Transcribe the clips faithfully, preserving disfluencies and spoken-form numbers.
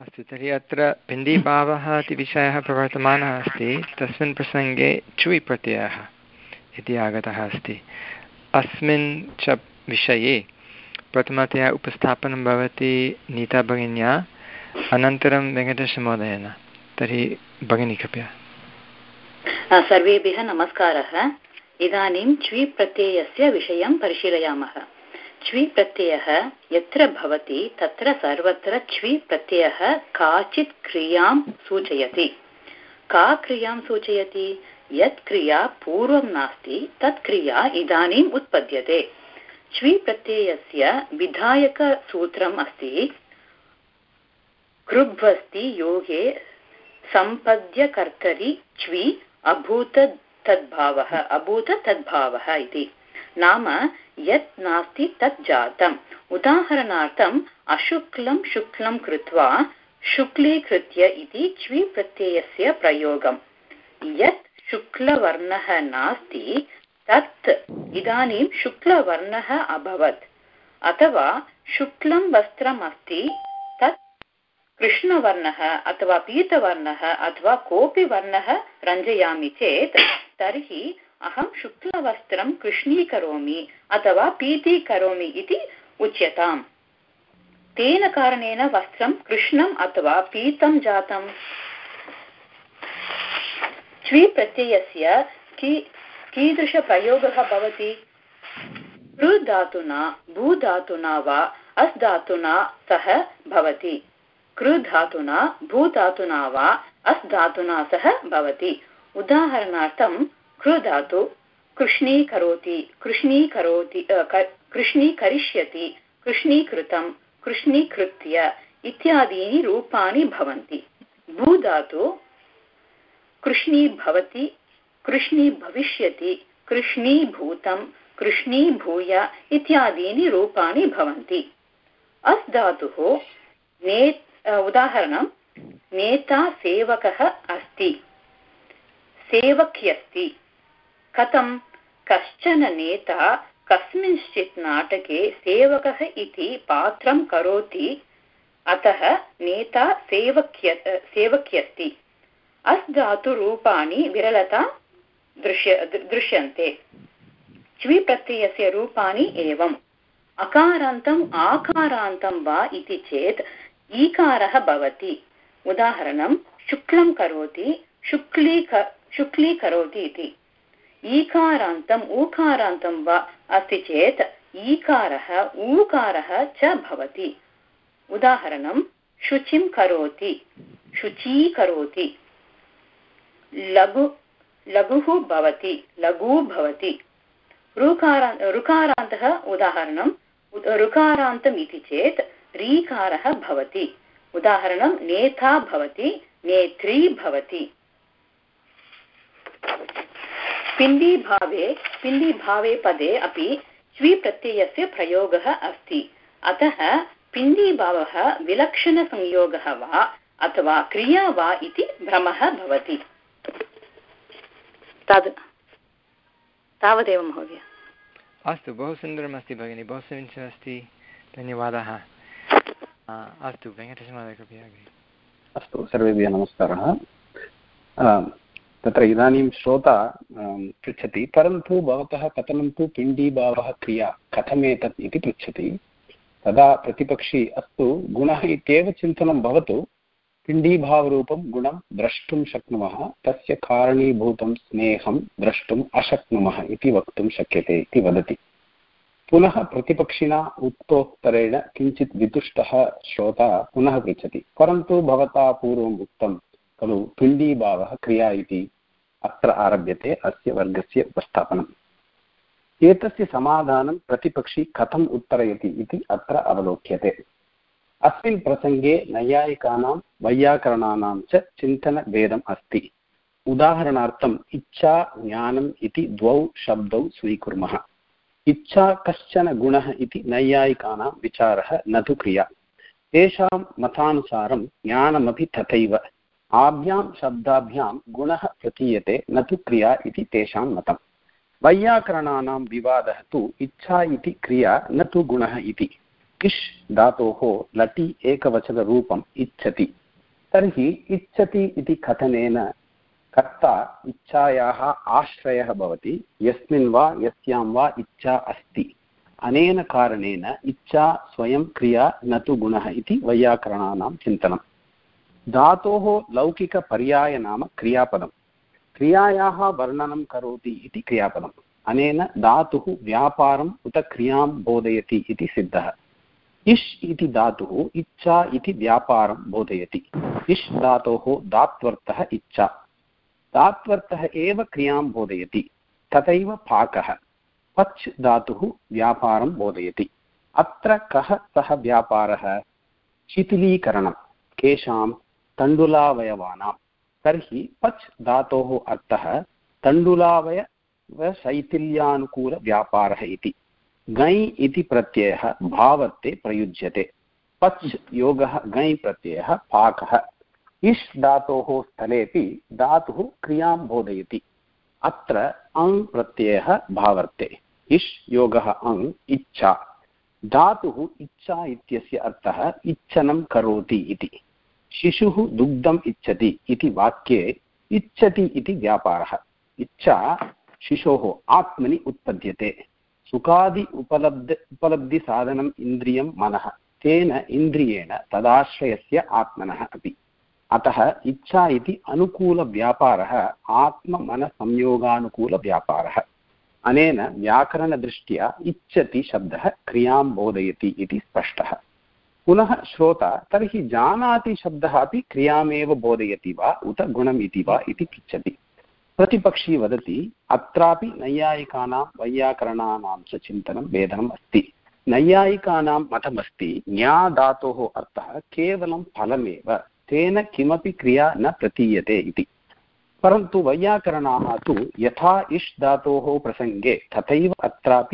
अस्तु, तर्हि अत्र पिण्डीभावः इति विषयः प्रवर्तमानः अस्ति। तस्मिन् प्रसङ्गे चुय् प्रत्ययः इति आगतः अस्ति। अस्मिन् च विषये प्रथमतया उपस्थापनं भवति नीता भगिन्या, अनन्तरं वेङ्कटेशमहोदयेन। तर्हि भगिनी कृपया। सर्वेभ्यः नमस्कारः। इदानीं च्वी प्रत्ययस्य विषयं परिशीलयामः। च्वी प्रत्ययः यत्र भवति तत्र सर्वत्र च्वी प्रत्ययः काचित् क्रियां सूचयति। का क्रियां सूचयति? यत् क्रिया पूर्वं नास्ति तत् क्रिया इदानीम् उत्पद्यते। च्वी प्रत्ययस्य विधायकसूत्रम् अस्ति कृभ्वस्ति योगे सम्पद्यकर्तरि च्वी अभूत तद्भावः अभूत तद्भावः इति। नाम यत् नास्ति तत् जातम्। उदाहरणार्थम् अशुक्लं शुक्लं कृत्वा शुक्लीकृत्य इति च्वी प्रत्ययस्य प्रयोगम्। यत् शुक्लवर्णः नास्ति तत् इदानीं शुक्लवर्णः अभवत्। अथवा शुक्लं वस्त्रम् अस्ति तत् कृष्णवर्णः अथवा पीतवर्णः अथवा कोऽपि वर्णः रञ्जयामि चेत् तर्हि अहं शुक्लवस्त्रं कृष्णीकरोमि अथवा पीतीकरोमि इति उच्यताम्। तेन कारणेन वस्त्रं कृष्णम् अथवा पीतं जातम्। च्वी प्रत्ययस्य की कीदृशप्रयोगः भवति? कृ धातुना भू धातुना वा अस् धातुना सह भवति। कृ धातुना भू धातुना वा अस् धातुना सह भवति। उदाहरणार्थं कृ धातु कृष्णीकरोति कृष्णीकरोति कृष्णीकरिष्यति कृष्णीकृतं कृष्णीकृत्य इत्यादीनि रूपाणि भवन्ति। भू धातु कृष्णीभवति कृष्णीभविष्यति कृष्णीभूतं कृष्णीभूय इत्यादीनि रूपाणि भवन्ति। अस् धातुः ने उदाहरणं नेता सेवकः अस्ति सेवक्यस्ति। कथं? कश्चन नेता कस्मिंश्चित् नाटके सेवकः इति पात्रं करोति, अतः नेता सेवक्य सेवक्यस्ति। अस् धातुरूपाणि विरलता दृश्य दृश्यन्ते। च्वी प्रत्ययस्य रूपाणि एवम्। अकारान्तम् आकारान्तं वा इति चेत् ईकारः भवति। उदाहरणं शुक्लं करोति शुक्लीक शुक्लीकरोति इति। ईकारान्तम् ऊकारान्तं वा अस्ति चेत् ईकारः ऊकारः च भवति। उदाहरणं शुचिं करोति शुचीकरोति। लघु लघुः भवति लघु भवति। ऋकारा ऋकारान्तः उदाहरणं ऋकारान्तम् इति चेत् रीकारः भवति। उदाहरणं नेता भवति नेत्री भवति। पिण्डीभावे पिण्डीभावे पदे अपि च्वी प्रत्ययस्य प्रयोगः अस्ति। अतः पिण्डीभावः विलक्षणसंयोगः वा अथवा क्रिया वा इति भ्रमः भवति। तद् तावदेव महोदय। अस्तु, बहु सुन्दरमस्ति भगिनी, बहु समीचीनमस्ति, धन्यवादाः। अस्तु, वेङ्कटेशमहोदय कृपया। अस्तु, सर्वेभ्यः नमस्कारः। तत्र इदानीं श्रोता पृच्छति, परन्तु भवतः कथनं तु पिण्डीभावः क्रिया कथमेतत् इति पृच्छति। तदा प्रतिपक्षी अस्तु गुणः इत्येव चिन्तनं भवतु, पिण्डीभावरूपं गुणं द्रष्टुं शक्नुमः, तस्य कारणीभूतं स्नेहं द्रष्टुम् अशक्नुमः इति वक्तुं शक्यते इति वदति। पुनः प्रतिपक्षिणा उत्तरोत्तरेण किञ्चित् वितुष्टः श्रोता पुनः पृच्छति, परन्तु भवता पूर्वम् उक्तं खलु पिण्डीभावः क्रिया इति। अत्र आरभ्यते अस्य वर्गस्य उपस्थापनम्। एतस्य समाधानं प्रतिपक्षी कथम् उत्तरयति इति अत्र अवलोक्यते। अस्मिन् प्रसङ्गे नैयायिकानां वैयाकरणानां च चिन्तनभेदम् अस्ति। उदाहरणार्थम् इच्छा ज्ञानम् इति द्वौ शब्दौ स्वीकुर्मः। इच्छा कश्चन गुणः इति नैयायिकानां विचारः, न तु क्रिया। तेषां मतानुसारं ज्ञानमपि तथैव। आभ्यां शब्दाभ्यां गुणः प्रतीयते, न तु क्रिया इति तेषां मतम्। वैयाकरणानां विवादः तु इच्छा इति क्रिया, न तु गुणः इति। इष् धातोः लटि एकवचनरूपम् इच्छति। तर्हि इच्छति इति कथनेन कर्ता इच्छायाः आश्रयः भवति, यस्मिन् वा यस्यां वा इच्छा अस्ति। अनेन कारणेन इच्छा स्वयं क्रिया न तु गुणः इति वैयाकरणानां चिन्तनं। धातोः लौकिकपर्याय नाम क्रियापदं, क्रियायाः वर्णनं करोति इति क्रियापदम्। अनेन धातुः व्यापारम् उत क्रियां बोधयति इति सिद्धः। इष् इति धातुः इच्छा इति व्यापारं बोधयति। इष् धातोः धात्वर्थः इच्छा, धात्वर्थः एव क्रियां बोधयति। तथैव पाकः, पच् धातुः व्यापारं बोधयति। अत्र कः सः व्यापारः? शिथिलीकरणं केषां? तण्डुलावयवानां। तर्हि पच् धातोः अर्थः तण्डुलावयवशैथिल्यानुकूलव्यापारः इति। गै इति प्रत्ययः भावर्ते प्रयुज्यते। पच् योगः गै प्रत्ययः पाकः। इष् धातोः स्थलेपि धातुः क्रियां बोधयति। अत्र अङ् प्रत्ययः भावर्ते। इष् योगः अङ् इच्छा। धातुः इच्छा इत्यस्य अर्थः इच्छनं करोति इति। शिशुः दुग्धम् इच्छति इति वाक्ये इच्छति इति व्यापारः। इच्छा शिशोः आत्मनि उत्पद्यते। सुखादि उपलब्ध उपलब्धिसाधनम् इन्द्रियं मनः, तेन इन्द्रियेण तदाश्रयस्य आत्मनः अपि। अतः इच्छा इति अनुकूलव्यापारः आत्ममनसंयोगानुकूलव्यापारः। अनेन व्याकरणदृष्ट्या इच्छति शब्दः क्रियां बोधयति इति स्पष्टः। पुनः श्रोता, तर्हि जानाति शब्दः अपि क्रियामेव बोधयति वा उत गुणम् इति वा इति पृच्छति। प्रतिपक्षी वदति, अत्रापि नैयायिकानां वैयाकरणानां च चिन्तनं भेदनम् अस्ति। नैयायिकानां मतमस्ति ज्ञा धातोः अर्थः केवलं फलमेव, तेन किमपि क्रिया न प्रतीयते इति। परन्तु वैयाकरणाः तु यथा इष् धातोः प्रसङ्गे तथैव अत्रापि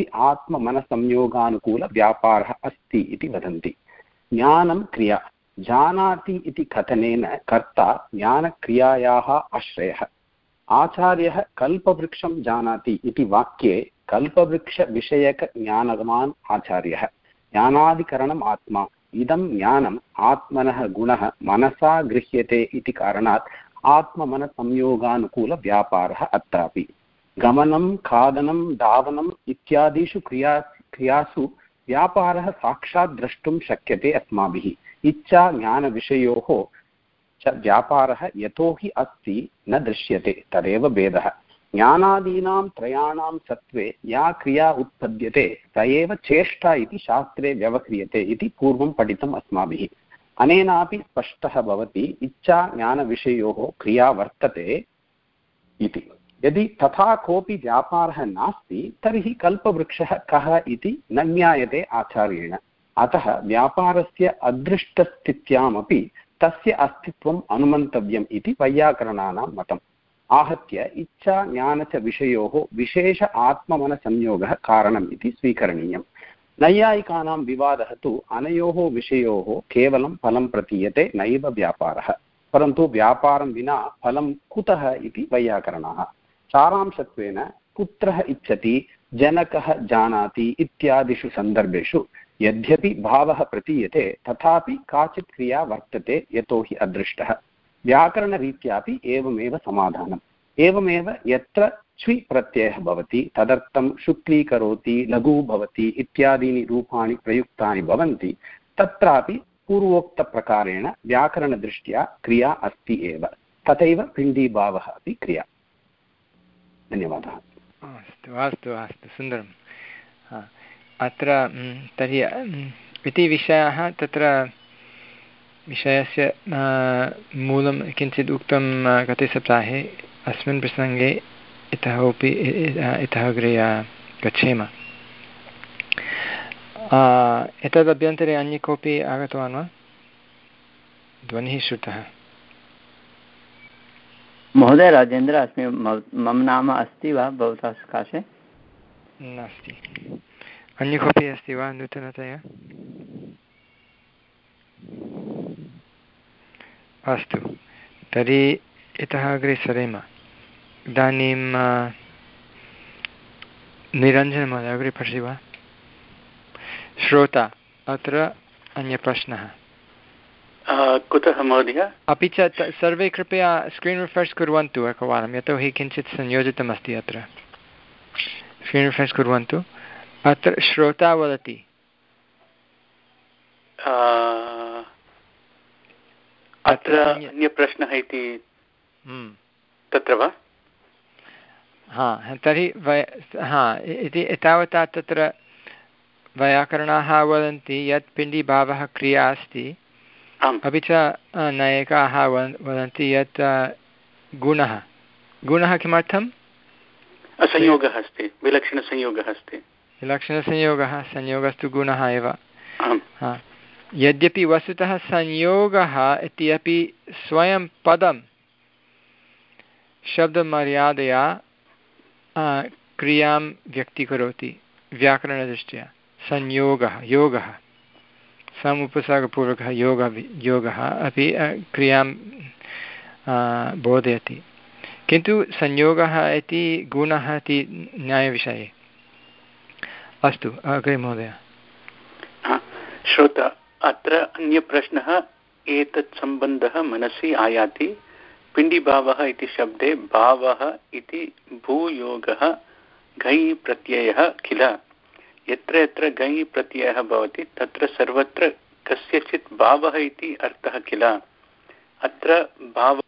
आत्ममनसंयोगानुकूलव्यापारः अस्ति इति वदन्ति। ज्ञानं क्रिया, जानाति इति कथनेन कर्ता ज्ञानक्रियायाः आश्रयः। आचार्यः कल्पवृक्षं जानाति इति वाक्ये कल्पवृक्षविषयकज्ञानवान् आचार्यः। ज्ञानाधिकरणम् आत्मा, इदं ज्ञानम् आत्मनः गुणः मनसा गृह्यते इति कारणात् आत्ममनसंयोगानुकूलव्यापारः अत्रापि। गमनं, खादनं, धावनम् इत्यादिषु क्रिया क्रियासु व्यापारः साक्षात् द्रष्टुं शक्यते अस्माभिः। इच्छा ज्ञानविषयोः च व्यापारः यतोहि अस्ति न दृश्यते, तदेव भेदः। ज्ञानादीनां त्रयाणां सत्त्वे या क्रिया उत्पद्यते स एव चेष्टा इति शास्त्रे व्यवह्रियते इति पूर्वं पठितम् अस्माभिः। अनेनापि स्पष्टः भवति इच्छा ज्ञानविषयोः क्रिया वर्तते इति। यदि तथा कोऽपि व्यापारः नास्ति तर्हि कल्पवृक्षः कः इति न ज्ञायते आचार्येण। अतः व्यापारस्य अदृष्टस्थित्यामपि तस्य अस्तित्वम् अनुमन्तव्यम् इति वैयाकरणानां मतम्। आहत्य इच्छा ज्ञान च विषयोः विशेष आत्ममनसंयोगः कारणम् इति स्वीकरणीयम्। नैयायिकानां विवादः तु अनयोः विषयोः केवलं फलं प्रतीयते, नैव व्यापारः। परन्तु व्यापारं विना फलं कुतः इति वैयाकरणाः। सारांशत्वेन पुत्रः इच्छति, जनकः जानाति इत्यादिषु सन्दर्भेषु यद्यपि भावः प्रतीयते तथापि काचित् क्रिया वर्तते, यतोहि अदृष्टः। व्याकरणरीत्यापि एवमेव समाधानम्। एवमेव यत्र च्वि प्रत्ययः भवति तदर्थं शुक्लीकरोति, लघु भवति इत्यादीनि रूपाणि प्रयुक्तानि भवन्ति, तत्रापि पूर्वोक्तप्रकारेण व्याकरणदृष्ट्या क्रिया अस्ति एव। तथैव पिण्डीभावः अपि क्रिया। धन्यवादः। अस्तु अस्तु अस्तु सुन्दरम्। अत्र तर्हि इति विषयः, तत्र विषयस्य मूलं किञ्चित् उक्तं गते सप्ताहे। अस्मिन् प्रसङ्गे इतः अपि इतः अग्रे गच्छेम। एतदभ्यन्तरे अन्य कोऽपि आगतवान् वा? ध्वनिः श्रुतः। महोदय राजेन्द्र अस्मि। मम नाम अस्ति वा भवतः सकाशे? नास्ति। अन्य कोऽपि अस्ति वा नूतनतया? अस्तु, तर्हि इतः अग्रे सरेम। इदानीं निरञ्जनमहोदय अग्रे पठति वा? श्रोता अत्र अन्यप्रश्नः कुतः महोदय? अपि च सर्वे कृपया स्क्रीन् रिफ्रेश् कुर्वन्तु एकवारं, यतोहि किञ्चित् संयोजितमस्ति अत्र। स्क्रीन् रिफ्रेश् कुर्वन्तु। अत्र श्रोता वदति अत्र अन्यप्रश्नः इति तत्र वा? हा, तर्हि वय हा इति एतावता तत्र वैयाकरणाः वदन्ति यत् पिण्डीभावः क्रिया अस्ति, अपि च नायकाः वदन्ति यत् गुणः गुणः किमर्थं? संयोगः अस्ति, विलक्षणसंयोगः अस्ति। विलक्षणसंयोगः, संयोगस्तु गुणः एव। यद्यपि वस्तुतः संयोगः इति अपि स्वयं पदं शब्दमर्यादया क्रियां व्यक्तीकरोति व्याकरणदृष्ट्या। संयोगः, योगः, समुपसर्गपूर्वकः योगः योगः अपि क्रियां बोधयति, किन्तु संयोगः इति गुणः इति न्यायविषये। अस्तु, अग्रे महोदय। श्रोता, अत्र अन्यप्रश्नः, एतत् सम्बन्धः मनसि आयाति। पिण्डीभावः इति शब्दे भावः इति भूयोगः घञ् प्रत्ययः किल। यत्र यत्र घञ् प्रत्ययः भवति तत्र सर्वत्र कस्यचित् भावः इति अर्थः किल। अत्र भाव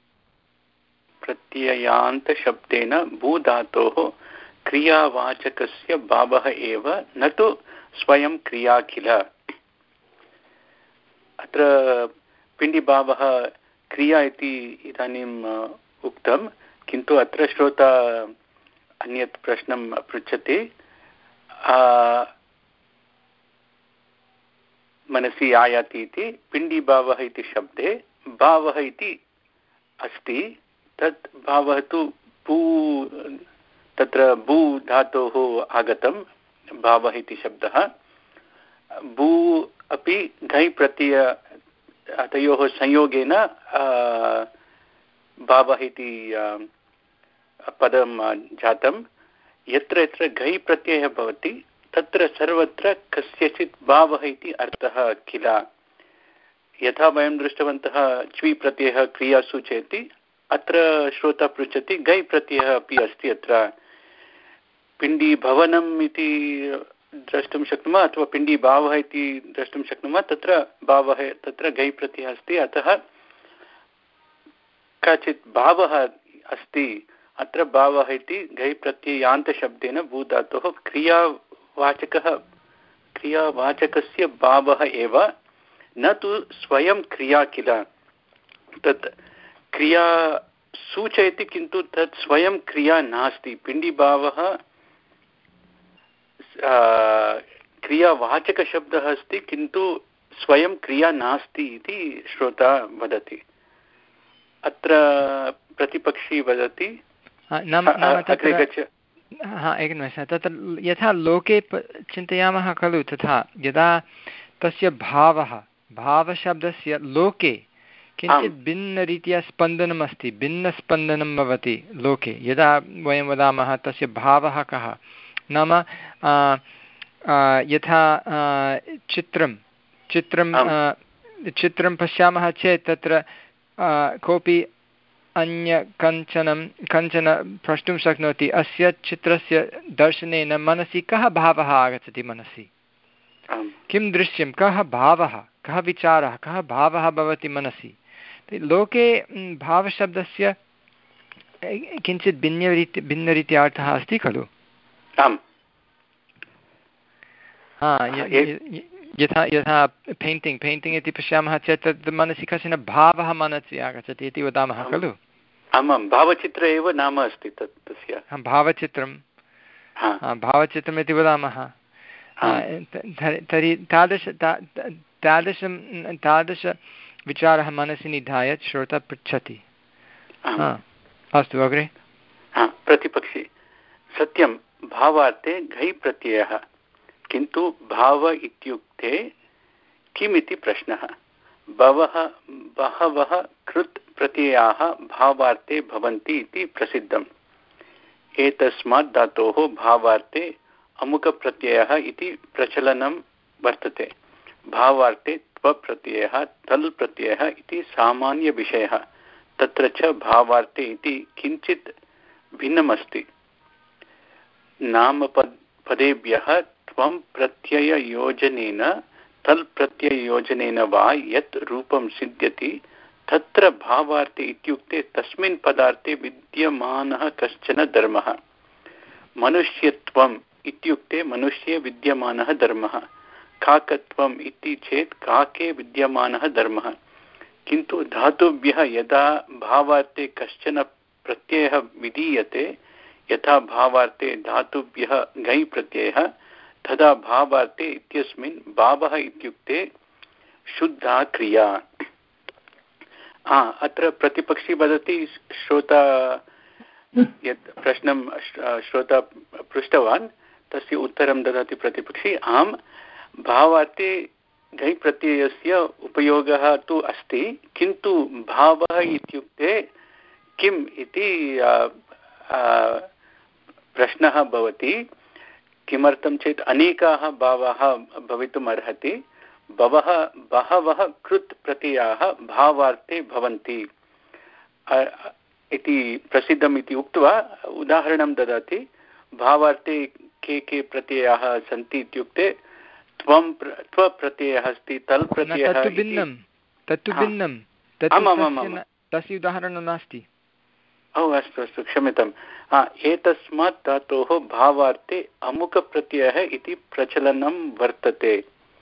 प्रत्ययान्तशब्देन भूधातोः क्रियावाचकस्य भावः एव, न तु स्वयं क्रिया किल। अत्र पिण्डीभावः क्रिया इति इदानीम् उक्तं, किन्तु अत्र श्रोता अन्यत् प्रश्नं पृच्छति। मनसि आयाति इति, पिण्डीभावः इति शब्दे भावः इति अस्ति, तत् भावः तु भू, तत्र भू धातोः आगतं भावः इति शब्दः। भू अपि घञ् प्रत्यय तयोः संयोगेन भावः इति पदं जातं। यत्र यत्र घञ् प्रत्ययः भवति तत्र सर्वत्र कस्यचित् भावः इति अर्थः किल। यथा वयं दृष्टवन्तः च्वी प्रत्ययः क्रिया सूचयति, अत्र श्रोता पृच्छति घञ् प्रत्ययः अपि अस्ति, अत्र पिण्डीभवनम् इति द्रष्टुं शक्नुमः अथवा पिण्डीभावः इति द्रष्टुं शक्नुमः। तत्र भावः, तत्र घञ् प्रत्ययः अस्ति, अतः काचित् भावः अस्ति। अत्र भावः इति घञ् प्रत्ययान्तशब्देन भूधातोः क्रियावाचकः क्रियावाचकस्य भावः एव, न तु स्वयं क्रिया किल। तत् क्रिया सूचयति, किन्तु तत् स्वयं क्रिया नास्ति। पिण्डीभावः क्रियावाचकशब्दः अस्ति, किन्तु स्वयं क्रिया नास्ति इति श्रोता वदति। अत्र प्रतिपक्षी वदति अग्रे गच्छ। हा, एकनिमेषः। तत्र यथा लोके चिन्तयामः खलु, तथा यदा तस्य भावः भावशब्दस्य लोके किञ्चित् भिन्नरीत्या स्पन्दनम् अस्ति, भिन्नस्पन्दनं भवति लोके। यदा वयं वदामः तस्य भावः कः, नाम यथा चित्रं चित्रं चित्रं पश्यामः चेत् तत्र कोऽपि अन्य कञ्चनं कञ्चन प्रष्टुं शक्नोति, अस्य चित्रस्य दर्शनेन मनसि कः भावः आगच्छति, मनसि किं दृश्यं, कः भावः, कः विचारः, कः भावः भवति मनसि। लोके भावशब्दस्य किञ्चित् भिन्नरीत्या भिन्नरीत्या अर्थः अस्ति खलु। आम्, हा, यथा यथा पेण्टिङ्ग् पेण्टिङ्ग् इति पश्यामः चेत् तद् मनसि कश्चन भावः मनसि आगच्छति इति वदामः खलु। आमां, भावचित्र एव नाम अस्ति तत् तस्य। भावचित्रं भावचित्रम् इति वदामः। तर्हि तादृश तादृशं तादृशविचारः मनसि निधाय श्रोता पृच्छति। अस्तु, अग्रे। प्रतिपक्षी, सत्यं, भावार्थे घञ् प्रत्ययः, किन्तु भाव इत्युक्ते किमिति प्रश्नः। बहवः बहवः कृत् प्रत्ययाः भावार्थे भवन्ति इति प्रसिद्धम्। एतस्मात् धातोः भावार्थे अमुकप्रत्ययः इति प्रचलनं वर्तते। भावार्थे त्वप्रत्ययः तल् प्रत्ययः इति सामान्यविषयः। तत्र च भावार्थे इति किञ्चित् भिन्नमस्ति। नामपद पदेभ्यः त्वं प्रत्यययोजनेन तल् प्रत्यययोजनेन वा यत् रूपं सिद्ध्यति तत्र भावार्थे इत्युक्ते तस्मिन् पदार्थे विद्यमानः कश्चन धर्मः। मनुष्यत्वम् इत्युक्ते मनुष्ये विद्यमानः धर्मः। काकत्वम् इति चेत् काके विद्यमानः धर्मः। किन्तु धातुभ्यः यदा भावार्थे कश्चन प्रत्ययः विधीयते, यथा भावार्थे धातुभ्यः गै प्रत्ययः, तदा भावार्थे इत्यस्मिन् भावः इत्युक्ते शुद्धा क्रिया। अत्र प्रतिपक्षी वदति, श्रोता यत् प्रश्नं श्रोता पृष्टवान् तस्य उत्तरं ददाति प्रतिपक्षी, आम् भावार्थे गै प्रत्ययस्य उपयोगः तु अस्ति, किन्तु भावः इत्युक्ते किम् इति प्रश्नः भवति। किमर्थं चेत् अनेकाः भावाः भवितुम् अर्हति। बहवः बहवः कृत् प्रत्ययाः भावार्थे भवन्ति इति प्रसिद्धम् इति उक्त्वा उदाहरणं ददाति। भावार्थे के के प्रत्ययाः सन्ति इत्युक्ते त्वं त्वप्रत्ययः अस्ति, तल् प्रत्ययः तत्तु भिन्नं तत्तु भिन्नं तस्य उदाहरणं नास्ति। ओ अस्तु अस्तु क्षम्यताम्। एतस्मात् धातोः भावार्थे अमुकप्रत्ययः इति प्रचलनं वर्तते।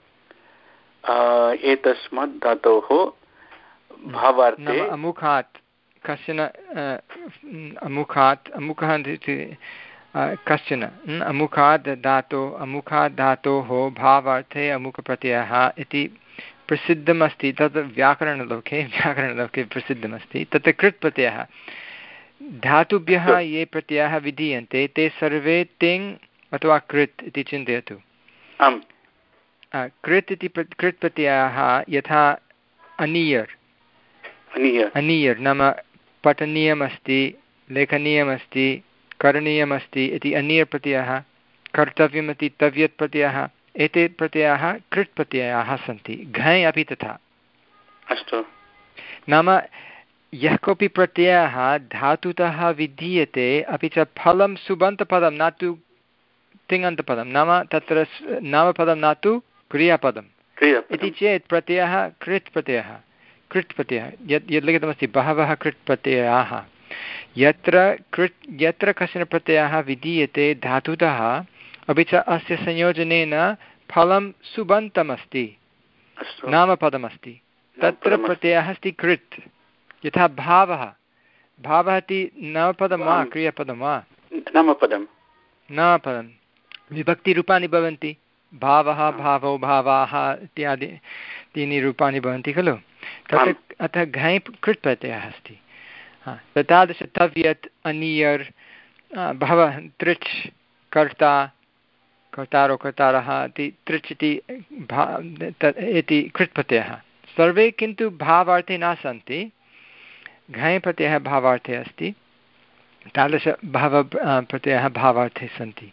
एतस्मात् धातोः भावार्थे अमुखात् कश्चन अमुखात् अमुखः कश्चन अमुखात् धातो अमुखात् धातोः भावार्थे अमुकप्रत्ययः इति प्रसिद्धमस्ति। तत् व्याकरणलोके व्याकरणलोके प्रसिद्धमस्ति। तत्र कृत् प्रत्ययः। धातुभ्यः ये प्रत्ययाः विधीयन्ते ते सर्वे तिङ् अथवा कृत् इति चिन्तयतु। कृत् इति कृत् प्रत्ययाः यथा अनीयर् अनीयर् नाम पठनीयमस्ति, लेखनीयमस्ति, करणीयमस्ति इति अनीयर् प्रत्ययः। कर्तव्यमिति तव्यत् प्रत्ययः। एते प्रत्ययाः कृत् प्रत्ययाः सन्ति। घञ् अपि तथा। अस्तु। नाम यः कोऽपि प्रत्ययः धातुतः विधीयते अपि च फलं सुबन्तपदं न तु तिङन्तपदं, नाम तत्र नामपदं न तु क्रियापदम् इति चेत् प्रत्ययः कृत् प्रत्ययः कृत् प्रत्ययः। यत् यद् लिखितमस्ति बहवः कृत् प्रत्ययाः। यत्र कृत् यत्र कश्चन प्रत्ययः विधीयते धातुतः अपि च अस्य संयोजनेन फलं सुबन्तमस्ति, नामपदमस्ति, तत्र प्रत्ययः अस्ति कृत्। यथा भावः भावः इति नामपदं वा क्रियापदं वा? नामपदं। नामपदं। विभक्तिरूपाणि भवन्ति। भावः भावौ भावाः इत्यादि त्रीणि रूपाणि भवन्ति खलु। तत्र अतः घञ् कृत् प्रत्ययः अस्ति। तादृश तव्यत् अनीयर् बहवः तृच् कर्ता कर्तारो कर्तारः इति तृच् इति भा इति कृत् प्रत्ययः सर्वे किन्तु भावार्थे न सन्ति। घञ् प्रत्ययः भावार्थे अस्ति। तादृश बहवः प्रत्ययाः भावार्थे सन्ति।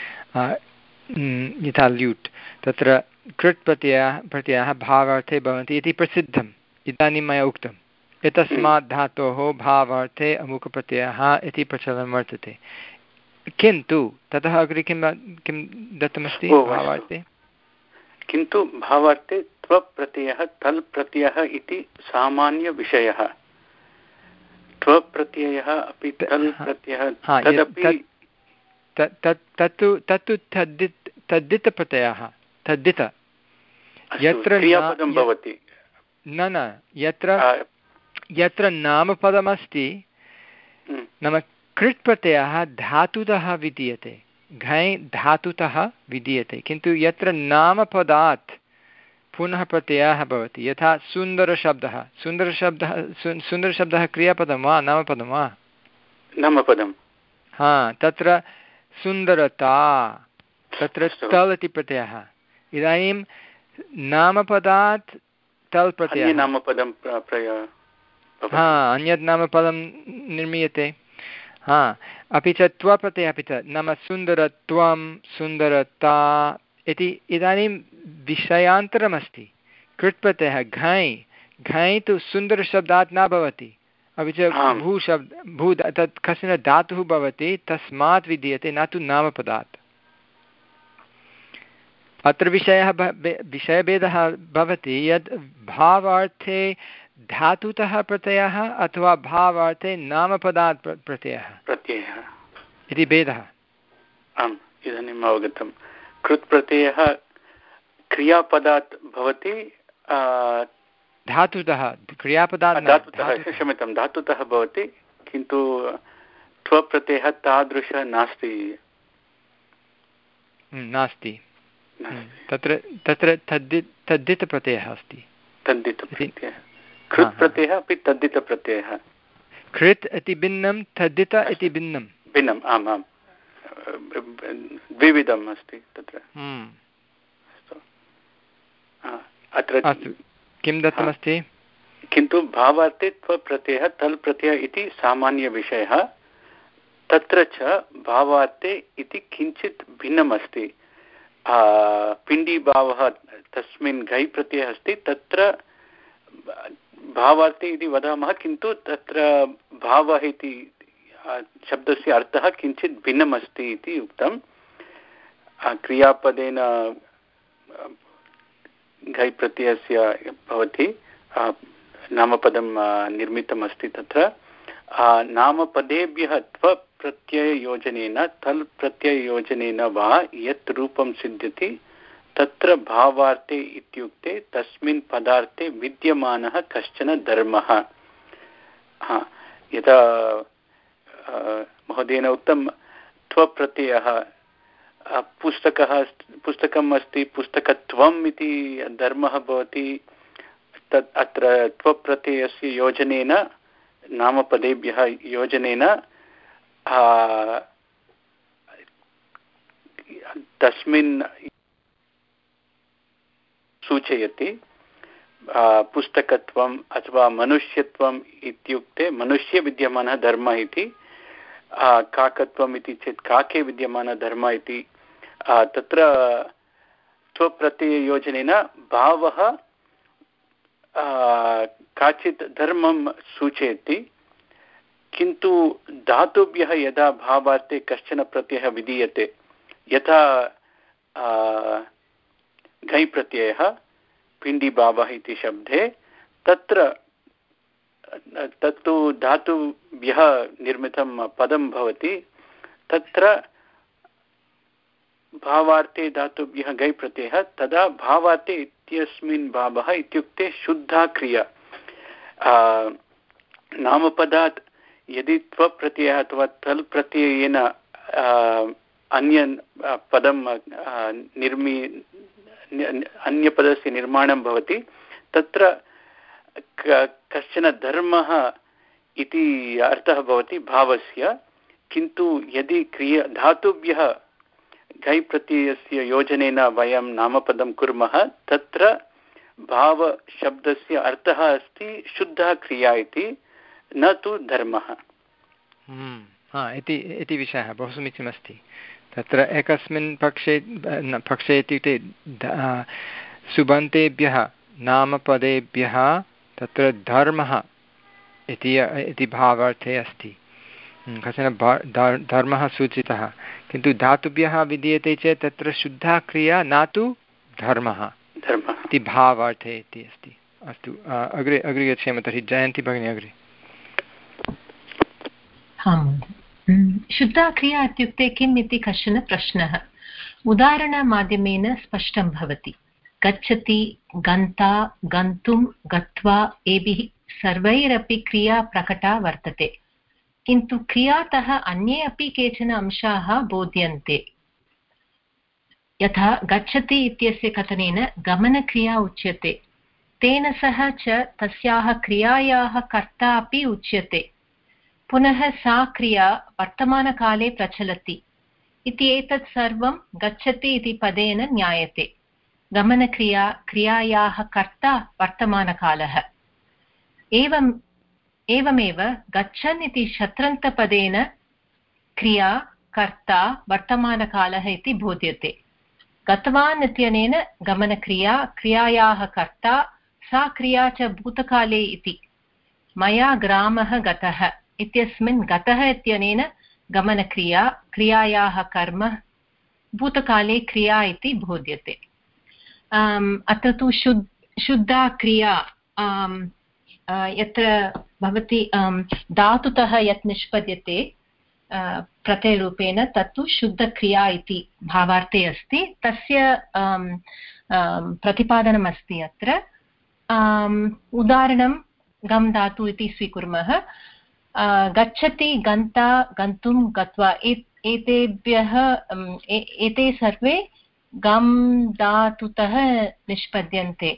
यथा ल्यूट् तत्र कृत् प्रत्ययः प्रत्ययः भावार्थे भवन्ति इति प्रसिद्धम्। इदानीं मया उक्तम्। एतस्मात् धातोः भावार्थे अमुकप्रत्ययः इति प्रचलनं वर्तते। किन्तु ततः अग्रे किं किं दत्तमस्ति भावार्थे? किन्तु भावार्थे त्वप्रत्ययः तल् प्रत्ययः इति सामान्यविषयः। त्वप्रत्ययः अपि तल् प्रत्ययः तदपि तत्तु तत्तु तद्दित् तद्दितप्रत्ययः तद्दित यत्र क्रियापदं भवति। न न यत्र यत्र नामपदमस्ति नाम कृत् प्रत्ययः धातुतः विधीयते। घञ् धातुतः विधीयते, किन्तु यत्र नामपदात् पुनः प्रत्ययः भवति। यथा सुन्दरशब्दः सुन्दरशब्दः सुन्दरशब्दः क्रियापदं वा नामपदं वा? नामपदं। हा तत्र सुन्दरता तत्र तल् इति प्रत्ययः। इदानीं नामपदात् तल् प्रत्ययः नामपदं हा अन्यत् नामपदं निर्मीयते। हा अपि च त्वप्रत्ययः अपि च नाम सुन्दरत्वं सुन्दरता इति इदानीं विषयान्तरमस्ति। कृत्प्रत्ययः घञ् घञ् तु सुन्दरशब्दात् न भवति, अपि च भू शब्द भू तत् कश्चन धातुः भवति, तस्मात् विधीयते, न तु नामपदात्। अत्र विषयः विषयभेदः भवति यत् भावार्थे धातुतः प्रत्ययः अथवा भावार्थे नामपदात् प्रत्ययः प्रत्ययः इति भेदः। आम्, इदानीम् अवगतं। कृत् प्रत्ययः क्रियापदात् भवति, धातुतः क्रियापदात् धातुतः क्षम्यतां धातुतः भवति, किन्तु त्वप्रत्ययः तादृशः नास्ति नास्ति तत्र तत्र तद्दित् तद्दितप्रत्ययः अस्ति। तद्दितप्रत्ययः कृत् प्रत्ययः अपि तद्दितप्रत्ययः। कृत् इति भिन्नं, तद्दित इति भिन्नं भिन्नम् आम् आम् द्विविधम् अस्ति तत्र। अत्र किं दत्तमस्ति? किन्तु भावार्थे त्वप्रत्ययः तल् प्रत्ययः इति सामान्यविषयः, तत्र च भावार्थे इति किञ्चित् भिन्नम् अस्ति। पिण्डीभावः तस्मिन् घै प्रत्ययः अस्ति, तत्र भावार्थे इति वदामः, किन्तु तत्र भावः इति शब्दस्य अर्थः किञ्चित् भिन्नम् अस्ति इति उक्तं। क्रियापदेन घै प्रत्ययस्य भवति नामपदं निर्मितम् अस्ति। तत्र नामपदेभ्यः त्व प्रत्यययोजनेन तल् प्रत्यययोजनेन वा यत् रूपं सिद्ध्यति तत्र भावार्थे इत्युक्ते तस्मिन् पदार्थे विद्यमानः कश्चन धर्मः। यथा महोदयेन उक्तं त्वप्रत्ययः पुस्तकः पुस्तकम् अस्ति, पुस्तकत्वम् इति धर्मः भवति। तत् अत्र त्वप्रत्ययस्य योजनेन नामपदेभ्यः योजनेन तस्मिन् सूचयति। पुस्तकत्वम् अथवा मनुष्यत्वम् इत्युक्ते मनुष्ये विद्यमानः धर्मः इति, काकत्वम् इति चेत् काके विद्यमानः धर्मः इति। तत्र स्वप्रत्यययोजनेन भावः काचित् धर्मं सूचयति, किन्तु धातुभ्यः यदा भावार्थे कश्चन प्रत्ययः विधीयते, यथा घञ् प्रत्ययः पिण्डीभावः इति शब्दे, तत्र तत्तु धातुभ्यः निर्मितं पदं भवति। तत्र भावार्थे धातुभ्यः घञ् प्रत्ययः, तदा भावार्थे इत्यस्मिन् भावः इत्युक्ते शुद्धा क्रिया। नामपदात् यदि त्वप्रत्ययः अथवा तल् प्रत्ययेन अन्य पदं निर्मि अन्यपदस्य निर्माणं भवति, तत्र कश्चन धर्मः इति अर्थः भवति भावस्य। किन्तु यदि क्रिया धातुभ्यः घञ् प्रत्ययस्य योजनेन वयं नामपदं कुर्मः, तत्र भावशब्दस्य अर्थः अस्ति शुद्धा क्रिया इति, न तु धर्मः। इति इति विषयः बहु समीचीनमस्ति। तत्र एकस्मिन् पक्षे पक्षे इत्युक्ते सुबन्तेभ्यः नामपदेभ्यः तत्र धर्मः इति इति भावार्थे अस्ति, कश्चन धर्मः सूचितः। किन्तु धातुभ्यः विधीयते चेत् तत्र शुद्धा क्रिया न तु धर्मः इति भावार्थे इति अस्ति। अस्तु, अग्रे अग्रे गच्छेम तर्हि। जयन्ती भगिनी अग्रे। शुद्धा क्रिया इत्युक्ते किम् इति कश्चन प्रश्नः उदाहरणमाध्यमेन स्पष्टं भवति। गच्छति, गन्ता, गन्तुं, गत्वा एभिः सर्वैरपि क्रिया प्रकटा वर्तते, किन्तु क्रियातः अन्ये अपि केचन अंशाः बोध्यन्ते। यथा गच्छति इत्यस्य कथनेन गमनक्रिया उच्यते, तेन सह च तस्याः क्रियायाः कर्ता अपि उच्यते। पुनः सा क्रिया वर्तमानकाले प्रचलति इति एतत् सर्वं गच्छति इति पदेन ज्ञायते। गमनक्रिया क्रियायाः कर्ता वर्तमानकालः। एवं एवमेव गच्छन् इति शत्रन्तपदेन क्रिया कर्ता वर्तमानकालः इति बोध्यते। गतवान् इत्यनेन गमनक्रिया, क्रियायाः कर्ता सा क्रिया च भूतकाले इति। मया ग्रामः गतः इत्यस्मिन् गतः इत्यनेन गमनक्रिया, क्रियायाः कर्म भूतकाले क्रिया इति बोध्यते। अत्र तु शुद् शुद्धा क्रिया यत्र भवति धातुतः यत् निष्पद्यते प्रत्ययरूपेण तत्तु शुद्धक्रिया इति भावार्थे अस्ति। तस्य प्रतिपादनमस्ति अत्र। उदाहरणं गम् धातु इति स्वीकुर्मः। गच्छति, गन्ता, गन्तुं, गत्वा एतेभ्यः एते सर्वे गम् धातुतः निष्पद्यन्ते।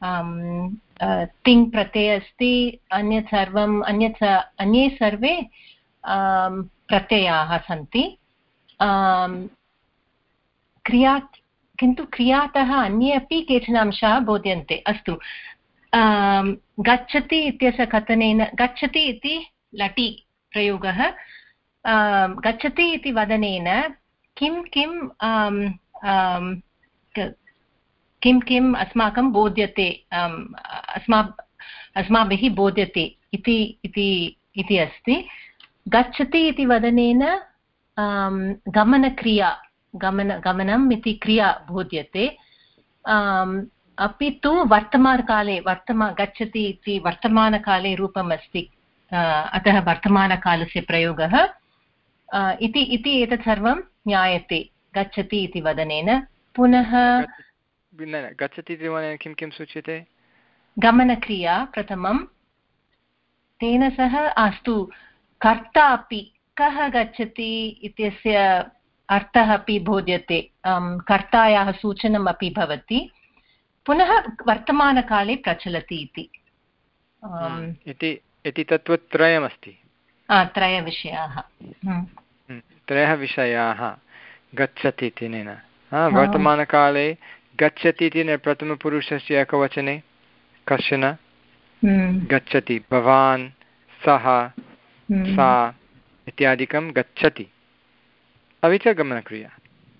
तिङ् प्रत्ययः अस्ति, अन्यत् सर्वम् अन्यत् अन्ये सर्वे प्रत्ययाः सन्ति। क्रिया किन्तु क्रियातः अन्ये अपि केचन अंशाः बोध्यन्ते। अस्तु, गच्छति इत्यस्य कथनेन, गच्छति इति लटि प्रयोगः, गच्छति इति वदनेन किं किं किं किम् अस्माकं बोध्यते, अस्मा अस्माभिः बोध्यते इति इति अस्ति। गच्छति इति वदनेन गमनक्रिया, गमन गमनम् इति क्रिया बोध्यते। अपि तु वर्तमानकाले, वर्तमा गच्छति इति वर्तमानकाले रूपम् अस्ति, अतः वर्तमानकालस्य प्रयोगः इति इति एतत् सर्वं ज्ञायते गच्छति इति वदनेन। पुनः गच्छति इति वदनेन किं किं सूच्यते? गमनक्रिया प्रथमं, तेन सह अस्तु कर्ता अपि, कः गच्छति इत्यस्य अर्थः अपि बोध्यते, कर्तायाः सूचनम् अपि भवति। पुनः वर्तमानकाले प्रचलति इति इति तत्त्वत्रयमस्ति। त्रयविषयाः, त्रयः विषयाः गच्छति इत्यनेन। वर्तमानकाले गच्छति इति प्रथमपुरुषस्य एकवचने कश्चन गच्छति, भवान्, सः, सा इत्यादिकं गच्छति, अपि च गमनक्रिया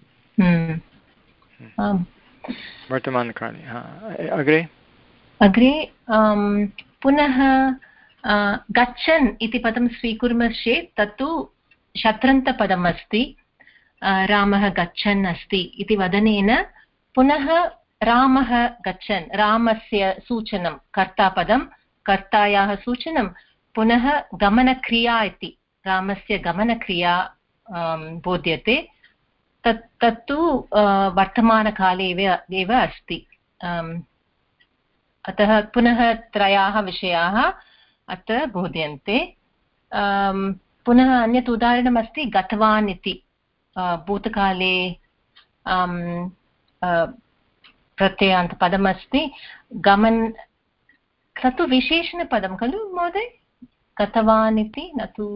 वर्तमानकाले। अग्रे अग्रे पुनः गच्छन् इति पदं स्वीकुर्मश्चेत् तत्तु शत्रन्तपदम् अस्ति। रामः गच्छन् अस्ति इति वदनेन पुनः रामः गच्छन्, रामस्य सूचनं कर्तापदं, कर्तायाः सूचनं, पुनः गमनक्रिया इति रामस्य गमनक्रिया बोध्यते। तत् तत्तु वर्तमानकाले एव अस्ति। अतः पुनः त्रयाः विषयाः अत्र बोध्यन्ते। पुनः अन्यत् उदाहरणमस्ति गतवान् इति, भूतकाले प्रत्ययान्तपदमस्ति। गमन् तत्तु विशेषणपदं खलु महोदय, गतवान् इति, न तु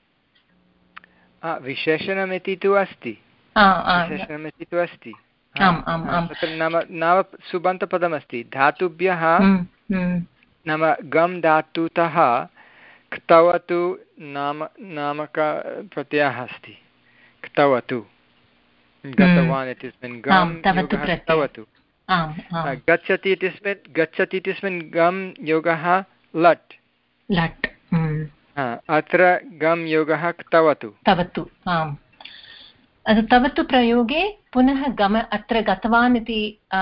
विशेषणमिति तु अस्ति, विशेषणमिति तु अस्ति। तत्र नाम नाम सुबन्तपदमस्ति। धातुभ्यः नाम गम् धातुतः क्तवतु नाम नामक प्रत्ययः अस्ति। क्तवतु, गतवान् इत्यस्मिन् गम् योगः क्तवतु। गच्छति इत्यस्मिन् गच्छति इत्यस्मिन् गम् योगः लट् लट् अत्र गम् योगः क्तवतु तवतु। आम्, तवतु प्रयोगे पुनः गम अत्र गतवान् इति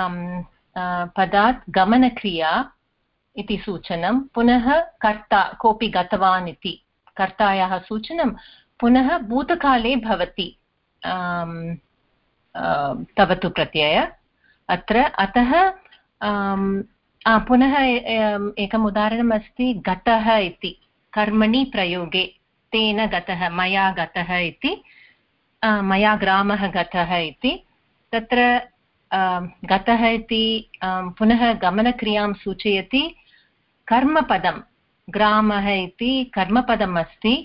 पदात् गमनक्रिया इति सूचनं, पुनः कर्ता कोऽपि गतवान् इति कर्तायाः सूचनं, पुनः भूतकाले भवति तवतु प्रत्यय अत्र। अतः पुनः एकम् उदाहरणम् अस्ति गतः इति कर्मणि प्रयोगे, तेन गतः, मया गतः इति, मया ग्रामः गतः इति। तत्र गतः इति पुनः गमनक्रियां सूचयति। कर्मपदं ग्रामः इति कर्मपदम् अस्ति।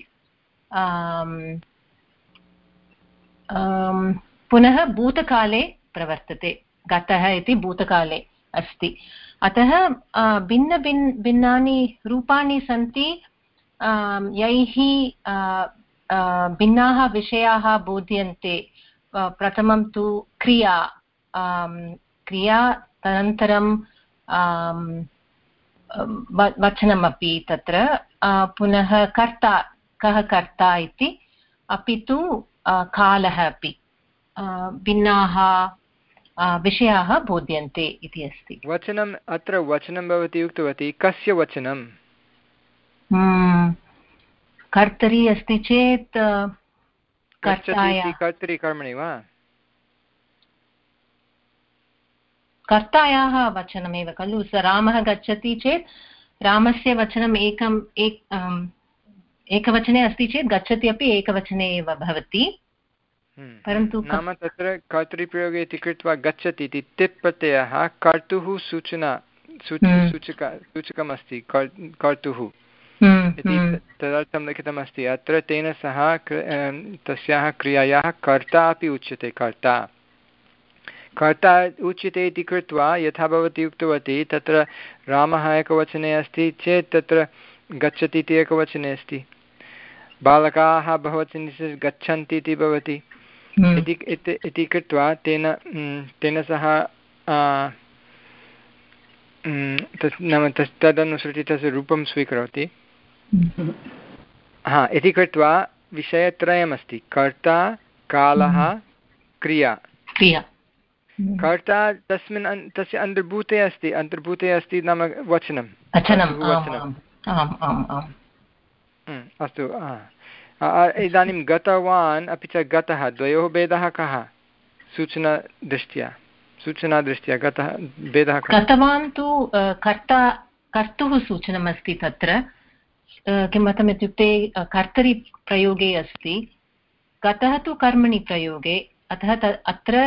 पुनः भूतकाले प्रवर्तते, गतः इति भूतकाले अस्ति। अतः भिन्न भिन्न भिन्नानि रूपाणि सन्ति यैः भिन्नाः विषयाः बोध्यन्ते। प्रथमं तु क्रिया, क्रिया तदनन्तरं वचनमपि तत्र पुनः कर्ता कः कर्ता इति अपि तु कालः अपि भिन्नाः विषयाः बोध्यन्ते इति अस्ति। वचनम् अत्र वचनं भवती उक्तवती कस्य वचनं? कर्तरि अस्ति चेत् कर्तरि कर्मणि वा? कर्तायाः वचनमेव खलु। स रामः गच्छति चेत् रामस्य वचनम् एकम् एक एकवचने अस्ति चेत् गच्छति अपि एकवचने एव भवति। परन्तु नाम तत्र कर्तरिप्रयोगे इति कृत्वा गच्छति इति तिप् प्रत्ययः कर्तुः सूचना सूचक सूचकमस्ति कर्तुः इति तदर्थं लिखितमस्ति। अत्र तेन सह तस्याः क्रियायाः कर्ता अपि उच्यते। कर्ता कर्ता उच्यते इति कृत्वा यथा भवती उक्तवती तत्र रामः एकवचने अस्ति चेत् तत्र गच्छति इति एकवचने अस्ति। बालकाः बहुवचने चेत् गच्छन्ति इति भवति इति कृत्वा तेन तेन सह नाम तस् तदनुसृत्य तस्य रूपं स्वीकरोति। हा इति कृत्वा विषयत्रयमस्ति कर्ता कालः क्रिया। क्रिया कर्ता तस्मिन् तस्य अन्तर्भूते अस्ति अन्तर्भूते अस्ति नाम वचनं। अस्तु इदानीं गतवान् अपि च गतः द्वयोः भेदः कः? सूचनादृष्ट्या सूचनादृष्ट्या गतः भेदः कः? गतवान् तु कर्ता कर्तुः सूचनमस्ति तत्र। किमर्थम् इत्युक्ते कर्तरि प्रयोगे अस्ति, गतः तु कर्मणि प्रयोगे, अतः अत्र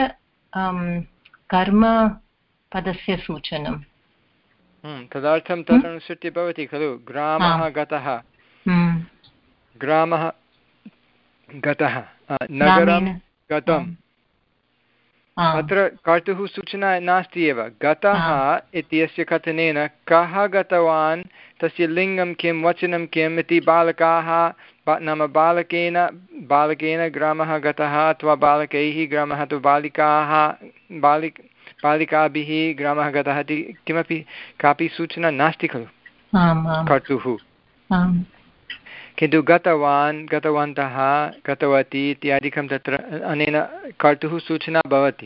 कर्मपदस्य सूचनं। तदर्थं तदनुसृत्य भवति खलु ग्रामः गतः, ग्रामः गतः, नगरं गतम्। अत्र कर्तुः सूचना नास्ति एव। गतः इत्यस्य कथनेन कः गतवान्, तस्य लिङ्गं किं, वचनं किम् इति बालकाः नाम बालकेन बालकेन ग्रामः गतः अथवा बालकैः ग्रामः अथवा बालिकाः बालिक बालिकाभिः ग्रामः गतः इति किमपि कापि सूचना नास्ति खलु कर्तुः। किन्तु गतवान् गतवन्तः गतवती इत्यादिकं तत्र अनेन कर्तुः सूचना भवति।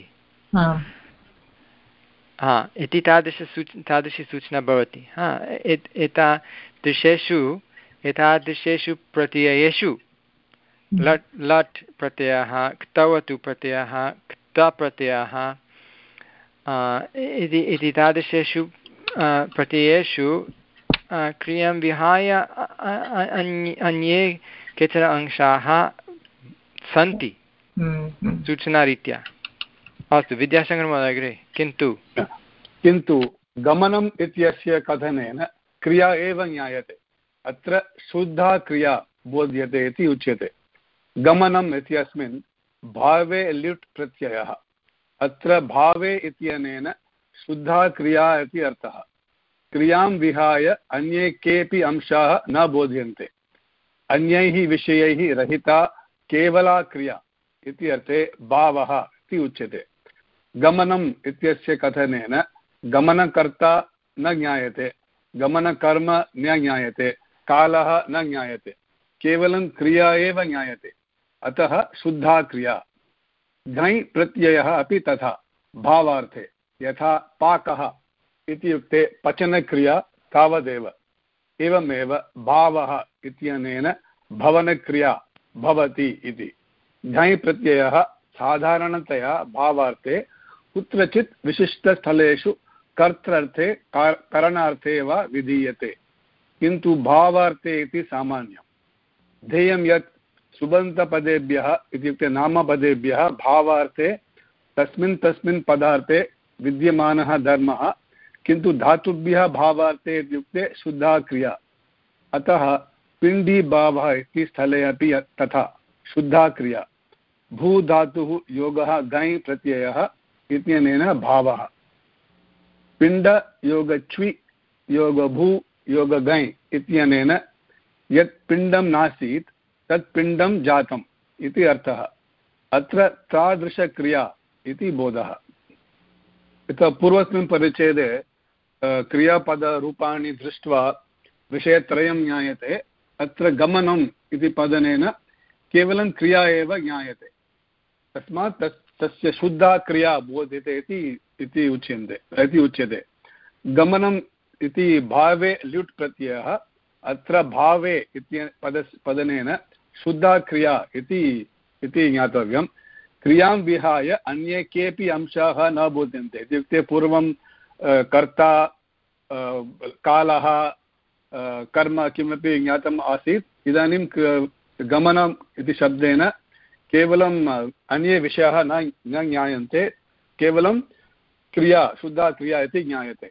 हा इति तादृशसूच तादृशी सूचना भवति। हा एतादृशेषु एतादृशेषु प्रत्ययेषु लट् लट् प्रत्ययः, क्तवतु प्रत्ययः, क्तप्रत्ययः इति इति तादृशेषु प्रत्ययेषु क्रियां विहाय अन्ये केचन अंशाः सन्ति सूचनारीत्या। अस्तु विद्याशङ्करमहोदय अग्रे। किन्तु किन्तु गमनम् इत्यस्य कथनेन क्रिया एव ज्ञायते। अत्र शुद्धा क्रिया बोध्यते इति उच्यते। गमनम् इत्यस्मिन् भावे ल्युट् प्रत्ययः। अत्र भावे इत्यनेन शुद्धा क्रिया इति अर्थः। क्रियां विहाय अन्ये केऽपि अंशाः न बोध्यन्ते। अन्यैः विषयैः रहिता केवला क्रिया इति अर्थे भावः इति उच्यते। गमनम् इत्यस्य कथनेन गमनकर्ता न ज्ञायते, गमनकर्म न ज्ञायते, कालः न ज्ञायते, केवलं क्रिया एव ज्ञायते। अतः शुद्धा क्रिया। घञ् प्रत्ययः अपि तथा भावार्थे। यथा पाकः इत्युक्ते पचनक्रिया तावदेव। एवमेव भावः इत्यनेन भवनक्रिया भवति इति। घञ् प्रत्ययः साधारणतया भावार्थे कुत्रचित् विशिष्टस्थलेषु कर्तृर्थे करणार्थे वा विधीयते, किन्तु भावार्थे इति सामान्यं। ध्येयं यत् सुबन्तपदेभ्यः इत्युक्ते नामपदेभ्यः भावार्थे तस्मिन् तस्मिन् पदार्थे विद्यमानः धर्मः, किन्तु धातुभ्यः भावार्थे इत्युक्ते शुद्धा क्रिया। अतः पिण्डीभावः इति स्थले अपि तथा शुद्धा क्रिया। भूधातुः योगः घञ् प्रत्ययः इत्यनेन भावः। पिण्डयोगच्वि योगभू योगघञ् इत्यनेन यत् पिण्डं नासीत् तत् पिण्डं जातम् इति अर्थः। अत्र तादृशक्रिया इति बोधः। यथा पूर्वस्मिन् परिच्छेदे क्रियापदरूपाणि दृष्ट्वा विषयत्रयं ज्ञायते, अत्र गमनम् इति पदनेन केवलं क्रिया एव ज्ञायते, तस्मात् तस् तस्य शुद्धा क्रिया बोध्यते इति उच्यन्ते इति उच्यते। गमनम् इति भावे ल्युट् प्रत्ययः, अत्र भावे इति पद पदनेन शुद्धा क्रिया इति इति ज्ञातव्यं। क्रियां विहाय अन्ये केऽपि अंशाः न बोध्यन्ते, इत्युक्ते पूर्वं कर्ता कालः कर्म किमपि ज्ञातम् आसीत्, इदानीं गमनम् इति शब्देन केवलम् अन्ये विषयाः न न ज्ञायन्ते, केवलं क्रिया शुद्धा क्रिया इति ज्ञायते।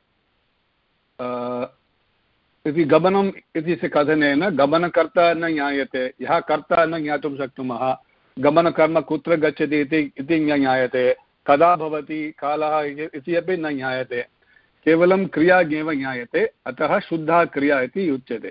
इति गमनम् इति कथनेन गमनकर्ता न ज्ञायते, यः कर्ता न ज्ञातुं शक्नुमः, गमनकर्म कुत्र गच्छति इति न ज्ञायते, कदा भवति कालः इति अपि न ज्ञायते, केवलं क्रिया एव ज्ञायते, अतः शुद्धा क्रिया इति उच्यते।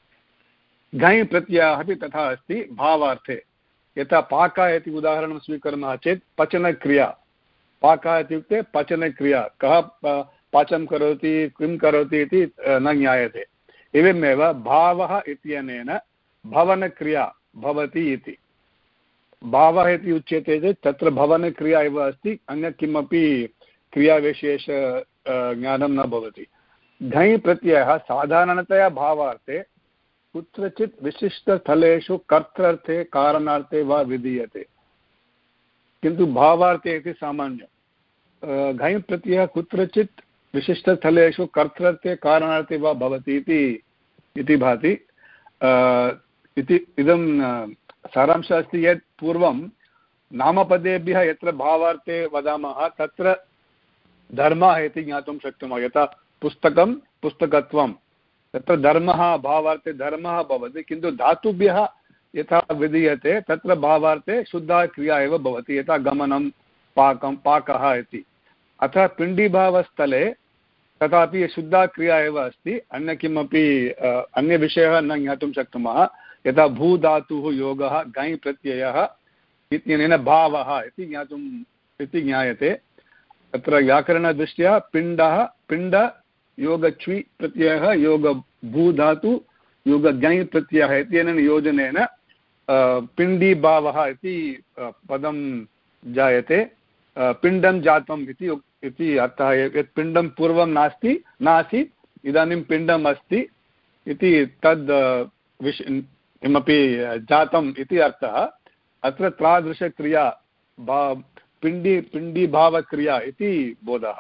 घञ् प्रत्ययः अपि तथा अस्ति भावार्थे। यथा पाक इति उदाहरणं स्वीकुर्मः चेत् पचनक्रिया, पाक इत्युक्ते पचनक्रिया, कः पाचनं करोति किं करोति इति न ज्ञायते। एवमेव भावः इत्यनेन भवनक्रिया भवति इति, भावः इति उच्यते चेत् तत्र भवनक्रिया एव अस्ति, अन्यत् किमपि क्रियाविशेष ज्ञानं न भवति। घञ् प्रत्ययः साधारणतया भावार्थे कुत्रचित् विशिष्टस्थलेषु कर्तृर्थे कारणार्थे वा विधीयते, किन्तु भावार्थे इति सामान्यं। घञ् प्रत्ययः कुत्रचित् विशिष्टस्थलेषु कर्तृर्थे कारणार्थे वा भवति इति भाति। इति इदं सारांशः अस्ति यत् पूर्वं नामपदेभ्यः यत्र भावार्थे वदामः तत्र धर्मः इति ज्ञातुं शक्नुमः। यथा पुस्तकं पुस्तकत्वं, तत्र धर्मः भावार्थे धर्मः भवति, किन्तु धातुभ्यः यथा विधीयते तत्र भावार्थे शुद्धा क्रिया एव भवति, यथा गमनं पाकं पाकः इति। अतः पिण्डीभावस्थले तथापि शुद्धा क्रिया एव अस्ति, अन्य किमपि अन्यविषयः न ज्ञातुं शक्नुमः। यथा भूधातुः योगः घञ् प्रत्ययः इत्यनेन भावः इति ज्ञातुम् इति ज्ञायते। तत्र व्याकरणदृष्ट्या पिण्डः पिण्ड योगच्वी प्रत्ययः योग भूधातु योग घञ् प्रत्ययः इत्यनेन योजनेन पिण्डीभावः इति पदं जायते। पिण्डं जातम् इति इति अर्थः। यत् पिण्डं पूर्वं नास्ति नासीत्, इदानीं पिण्डम् अस्ति इति तद् विश किमपि जातम् इति अर्थः। अत्र तादृशक्रिया भा पिण्डी पिण्डीभावक्रिया इति बोधः,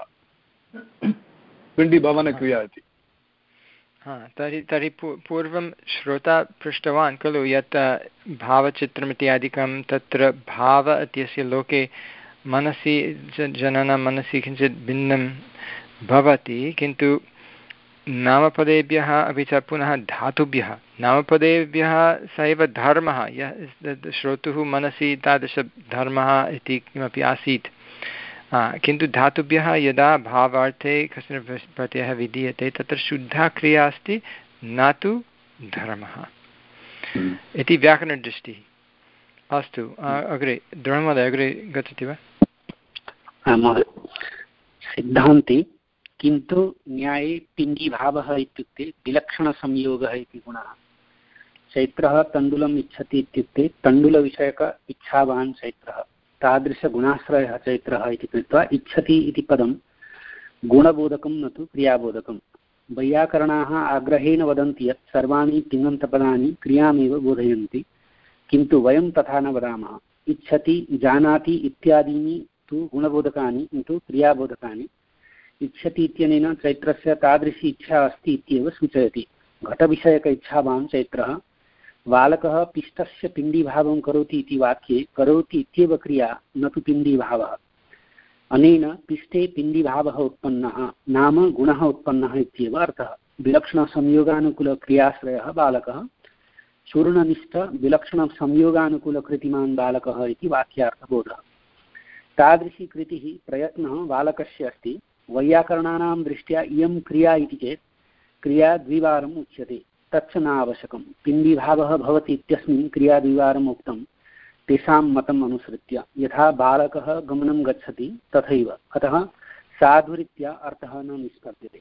पिण्डीभवनक्रिया इति। हा, तर्हि तर्हि पूर्वं श्रोता पृष्टवान् खलु यत् भावचित्रम् इत्यादिकं तत्र भाव इत्यस्य लोके मनसि जनानां मनसि किञ्चित् भिन्नं भवति, किन्तु नामपदेभ्यः अपि च पुनः धातुभ्यः नामपदेभ्यः स एव धर्मः, यः श्रोतुः मनसि तादृशधर्मः इति किमपि आसीत्, किन्तु धातुभ्यः यदा भावार्थे कश्चन प्रत्ययः विधीयते तत्र शुद्धा क्रिया अस्ति, न तु धर्मः इति व्याकरणदृष्टिः। अस्तु, अग्रे द्रोणमहोदय अग्रे गच्छति वा? महोदय, सिद्धान्ते किन्तु न्याये पिण्डीभावः इत्युक्ते विलक्षणसंयोगः इति गुणः। चैत्रः तण्डुलम् इच्छति इत्युक्ते तण्डुलविषयक इच्छावान् चैत्रः, तादृशगुणाश्रयः चैत्रः इति कृत्वा इच्छति इति पदं गुणबोधकं न तु क्रियाबोधकं। वैयाकरणाः आग्रहेण वदन्ति यत् सर्वाणि तिङन्तपदानि क्रियामेव बोधयन्ति, किन्तु वयं तथा न वदामः। इच्छति जानाति इत्यादीनि तु गुणबोधकानि न तु क्रियाबोधकानि। इच्छति इत्यनेन चैत्रस्य तादृशी इच्छा अस्ति इत्येव सूचयति। घटविषयक इच्छावान् चैत्रः। बालकः पिष्टस्य पिण्डीभावं करोति इति वाक्ये करोति इत्येव क्रिया, न तु पिण्डीभावः। अनेन पिष्टे पिण्डीभावः उत्पन्नः, नाम गुणः उत्पन्नः इत्येव अर्थः। विलक्षणसंयोगानुकूलक्रियाश्रयः बालकः, चूर्णनिष्ठ विलक्षणसंयोगानुकूलकृतिमान् बालकः इति वाक्यार्थबोधः। तादृशी कृतिः प्रयत्नः बालकस्य अस्ति। वैयाकरणानां दृष्ट्या इयं क्रिया इति चेत् क्रिया द्विवारम् उच्यते, तच्च न आवश्यकं। पिण्डीभावः भवति इत्यस्मिन् क्रिया द्विवारम् उक्तं तेषां मतम् अनुसृत्य। यथा बालकः गमनं गच्छति तथैव। अतः साधुरीत्या अर्थः न निष्पद्यते।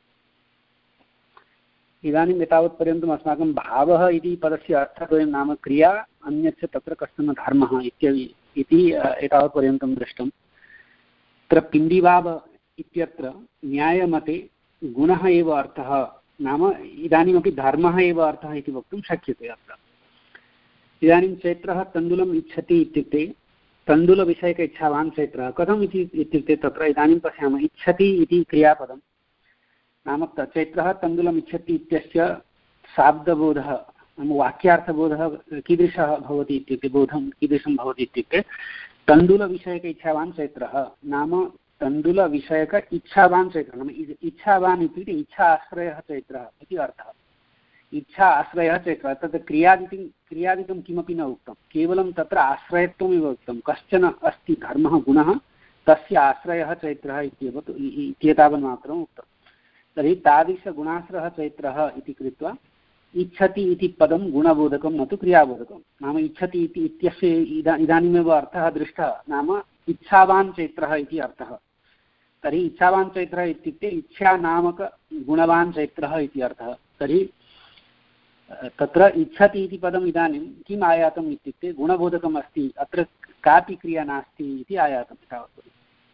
इदानीम् एतावत्पर्यन्तम् अस्माकं भावः इति पदस्य अर्थद्वयं नाम क्रिया अन्यच्च तत्र कश्चन धर्मः इत्यपि इति एतावत्पर्यन्तं दृष्टं। तत्र पिण्डिभाव इत्यत्र न्यायमते गुणः एव अर्थः नाम इदानीमपि धर्मः एव अर्थः इति वक्तुं शक्यते। अत्र इदानीं चैत्रः तण्डुलम् इच्छति इत्युक्ते तण्डुलविषयक इच्छावान् चैत्रः कथम् इति इत्युक्ते तत्र इदानीं पश्यामः इच्छति इति क्रियापदं नाम चैत्रः तण्डुलम् इच्छति इत्यस्य शाब्दबोधः नाम वाक्यार्थबोधः कीदृशः भवति इत्युक्ते बोधं कीदृशं भवति इत्युक्ते तण्डुलविषयक इच्छावान् चैत्रः नाम तण्डुलविषयक इच्छावान् चैत्रः नाम इच्छावान् इत्युक्ते इच्छा आश्रयः चैत्रः इति अर्थः। इच्छा आश्रयः चैत्रः तत् क्रियादिकं क्रियादिकं किमपि न उक्तं केवलं तत्र आश्रयत्वमेव उक्तं कश्चन अस्ति धर्मः गुणः तस्य आश्रयः चैत्रः इत्येव इत्येतावन्मात्रम् उक्तं। तर्हि तादृशगुणाश्रयः चैत्रः इति कृत्वा इच्छति इति पदं गुणबोधकं न तु क्रियाबोधकं नाम इच्छति इति इत्यस्य इदा इदानीमेव अर्थः दृष्टः नाम इच्छावान् चैत्रः इति अर्थः। तर्हि इच्छावान् चैत्रः इत्युक्ते इच्छानामक गुणवान् चैत्रः इति अर्थः। तर्हि तत्र इच्छति इति पदम् इदानीं किम् आयातम् इत्युक्ते गुणबोधकम् अस्ति अत्र कापि क्रिया नास्ति इति आयातं तावत्।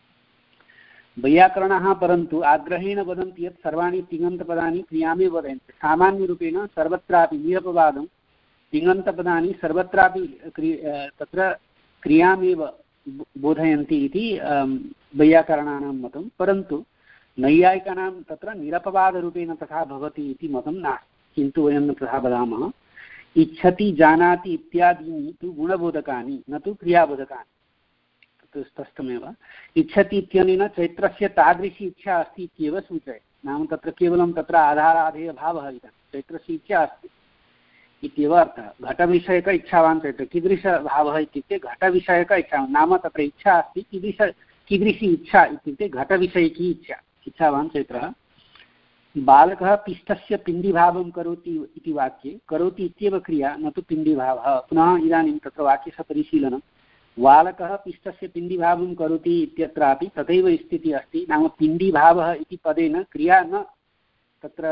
वैयाकरणाः परन्तु आग्रहेण वदन्ति यत् सर्वाणि तिङन्तपदानि क्रियामेव वदन्ति। सामान्यरूपेण सर्वत्रापि निरपवादं तिङन्तपदानि सर्वत्रापि क्रि तत्र क्रियामेव बोधयन्ति इति वैयाकरणानां मतं। परन्तु नैयायिकानां तत्र निरपवादरूपेण तथा भवति इति मतं नास्ति। किन्तु वयं तथा वदामः इच्छति जानाति इत्यादीनि तु गुणबोधकानि न तु क्रियाबोधकानि। स्पष्टमेव इच्छति इत्यनेन चैत्रस्य तादृशी इच्छा अस्ति इत्येव सूचयति नाम तत्र केवलं तत्र आधाराधेयभावः इदं चैत्रस्य इच्छा अस्ति इत्येव अर्थः। घटविषयक इच्छावान् चैत्र कीदृशभावः इत्युक्ते घटविषयक इच्छा नाम तत्र इच्छा अस्ति कीदृश कीदृशी इच्छा इत्युक्ते घटविषयिकी इच्छा इच्छावान् चैत्रः। बालकः पिष्टस्य पिण्डिभावं करोति इति वाक्ये करोति इत्येव क्रिया न तु पिण्डिभावः। पुनः इदानीं तत्र वाक्यस्य परिशीलनं बालकः पिष्टस्य पिण्डिभावं करोति इत्यत्रापि तथैव स्थितिः अस्ति नाम पिण्डिभावः इति पदेन क्रिया न तत्र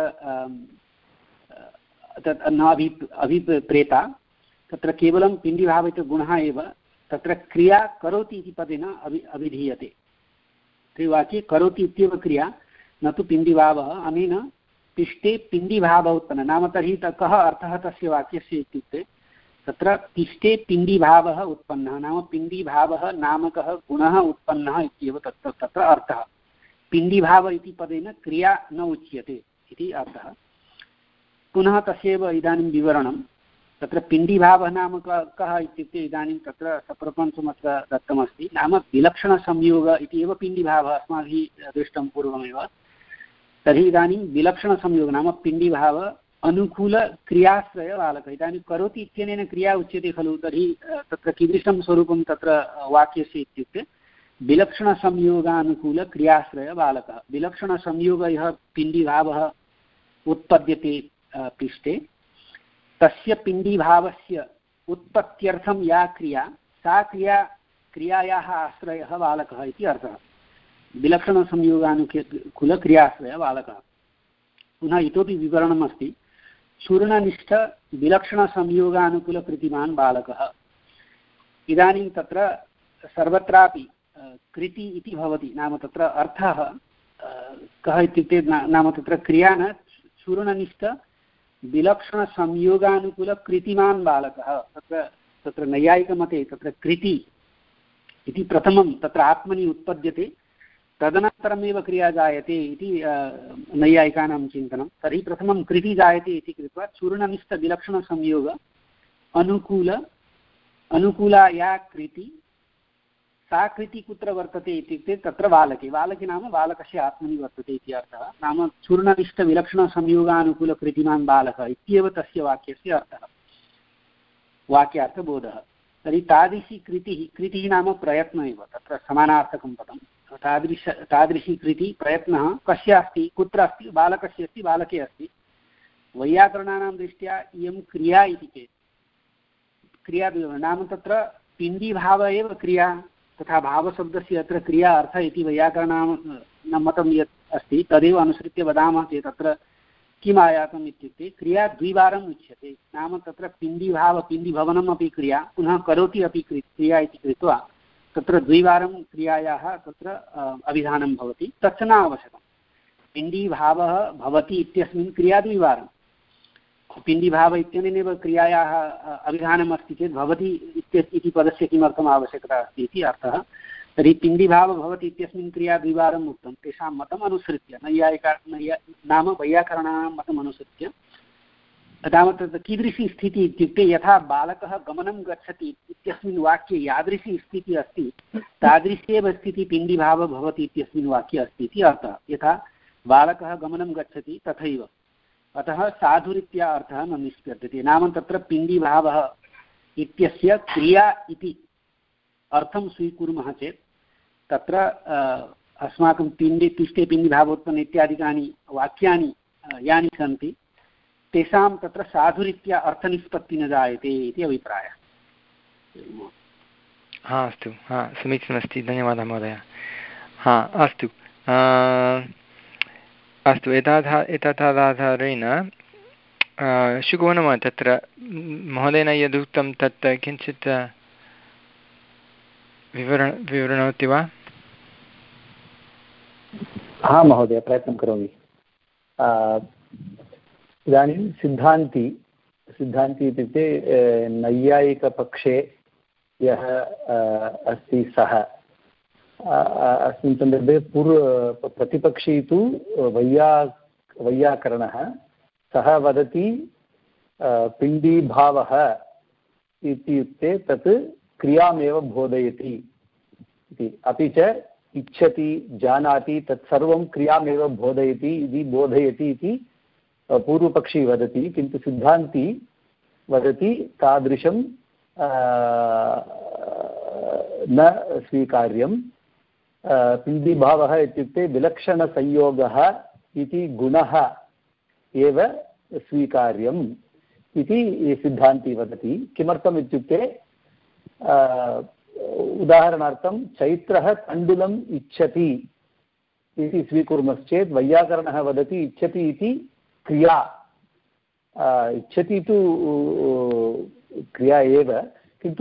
तत् न अभि अभिप्रेता तत्र केवलं पिण्डिभाव इति गुणः एव तत्र क्रिया करोति इति पदेन अभि अभिधीयते। त्रिवाक्ये करोति इत्येव क्रिया न तु पिण्डिभावः। अनेन पिष्टे पिण्डिभावः उत्पन्नः नाम तर्हि कः अर्थः तस्य वाक्यस्य इत्युक्ते तत्र पिष्टे पिण्डिभावः उत्पन्नः नाम पिण्डिभावः नामकः गुणः उत्पन्नः इत्येव तत्र तत्र अर्थः। पिण्डिभाव इति पदेन क्रिया न उच्यते इति अर्थः। पुनः तस्यैव इदानीं विवरणं तत्र पिण्डिभावः नाम कः इत्युक्ते इदानीं तत्र सप्रपञ्चमत्र दत्तमस्ति नाम विलक्षणसंयोग इति एव पिण्डिभावः अस्माभिः दृष्टं पूर्वमेव। तर्हि इदानीं विलक्षणसंयोग नाम पिण्डिभाव अनुकूलक्रियाश्रयबालकः इदानीं करोति इत्यनेन क्रिया उच्यते खलु। तर्हि तत्र कीदृशं स्वरूपं तत्र वाक्यस्य इत्युक्ते विलक्षणसंयोगानुकूलक्रियाश्रयबालकः। विलक्षणसंयोगः यः पिण्डिभावः उत्पद्यते पिष्टे तस्य पिण्डिभावस्य उत्पत्त्यर्थं या क्रिया सा क्रिया क्रियायाः आश्रयः बालकः इति अर्थः। विलक्षणसंयोगानुकूलक्रियाश्रयः बालकः। पुनः इतोपि विवरणम् अस्ति चूर्णनिष्ठ विलक्षणसंयोगानुकूलकृतिमान् बालकः। इदानीं तत्र सर्वत्रापि कृति इति भवति नाम तत्र अर्थः कः इत्युक्ते नाम तत्र क्रिया न चूर्णनिष्ठ विलक्षणसंयोगानुकूलकृतिमान् बालकः। तत्र तत्र नैयायिकमते तत्र कृति इति प्रथमं तत्र आत्मनि उत्पद्यते तदनन्तरमेव क्रिया जायते इति नैयायिकानां चिन्तनं। तर्हि प्रथमं कृति जायते इति कृत्वा चूर्णनिष्ठविलक्षणसंयोग अनुकूल अनुकूला या कृति सा कृति कुत्र वर्तते इत्युक्ते तत्र बालके। बालके नाम बालकस्य आत्मनि वर्तते इति अर्थः। नाम चूर्णनिष्ठविलक्षणसंयोगानुकूलकृतिमान् बालकः इत्येव तस्य वाक्यस्य अर्थः वाक्यार्थबोधः। तर्हि तादृशी कृतिः कृतिः नाम प्रयत्न एव तत्र समानार्थकं पदं। तादृश तादृशी कृतिः प्रयत्नः कस्य अस्ति कुत्र अस्ति बालकस्य अस्ति बालके अस्ति। वैयाकरणानां दृष्ट्या इयं क्रिया इति चेत् क्रिया नाम तत्र पिण्डिभाव एव क्रिया तथा भावशब्दस्य अत्र क्रिया अर्थ इति वैयाकरणानां मतं यत् अस्ति तदेव अनुसृत्य वदामः चेत् तत्र किम् आयातम् इत्युक्ते क्रिया द्विवारम् उच्यते। नाम तत्र पिण्डीभाव पिण्डीभवनम् अपि क्रिया पुनः करोति अपि क्रिया इति कृत्वा तत्र द्विवारं क्रियायाः तत्र अभिधानं भवति। तच्च न आवश्यकं। पिण्डीभावः भवति इत्यस्मिन् क्रिया द्विवारं, पिण्डीभाव इत्यनेनैव क्रियायाः अभिधानम् अस्ति चेत् भवति इति पदस्य किमर्थम् आवश्यकता अस्ति इति अर्थः। तर्हि पिण्डीभाव भवति इत्यस्मिन् क्रिया द्विवारम् उक्तं, तेषां मतम् अनुसृत्य नैयायिका नैया नाम वैयाकरणानां मतम् अनुसृत्य। तावत् तत्र कीदृशी स्थितिः इत्युक्ते यथा बालकः गमनं गच्छति इत्यस्मिन् वाक्ये यादृशी स्थितिः अस्ति तादृशी एव स्थितिः पिण्डीभावः भवति इत्यस्मिन् वाक्ये अस्ति इति अर्थः। यथा बालकः गमनं गच्छति तथैव, अतः साधुरित्या अर्थः न निष्पद्यते। नाम तत्र पिण्डीभावः इत्यस्य क्रिया इति अर्थं स्वीकुर्मः चेत् तत्र अस्माकं पिण्डे तिष्ठे पिण्डीभावोत्पन्न इत्यादिकानि वाक्यानि यानि सन्ति तेषां तत्र साधुरीत्या अर्थनिष्पत्तिः न जायते इति अभिप्रायः। हा अस्तु, हा समीचीनमस्ति, धन्यवादः महोदय। हा अस्तु अस्तु एताधा एतदाधारेण शुभो तत्र महोदयेन यदुक्तं तत् किञ्चित् विवरण विवृणोति वा? हा महोदय, प्रयत्नं करोमि। इदानीं सिद्धान्ति सिद्धान्ति इत्युक्ते नैयायिकपक्षे यः अस्ति सः, अस्मिन् सन्दर्भे पूर्व प्रतिपक्षी तु वैया वैयाकरणः, सः वदति पिण्डीभावः इत्युक्ते तत् क्रियामेव बोधयति इति, अपि च इच्छति जानाति तत्सर्वं क्रियामेव बोधयति इति बोधयति इति पूर्वपक्षी वदति। किन्तु सिद्धान्ती वदति तादृशं न स्वीकार्यं। पिण्डीभावः इत्युक्ते विलक्षणसंयोगः इति गुणः एव स्वीकार्यम् इति सिद्धान्ती वदति। किमर्थम् इत्युक्ते उदाहरणार्थं चैत्रः तण्डुलम् इच्छति इति स्वीकुर्मश्चेत् वैयाकरणः वदति इच्छति इति क्रिया, इच्छति तु क्रिया एव, किन्तु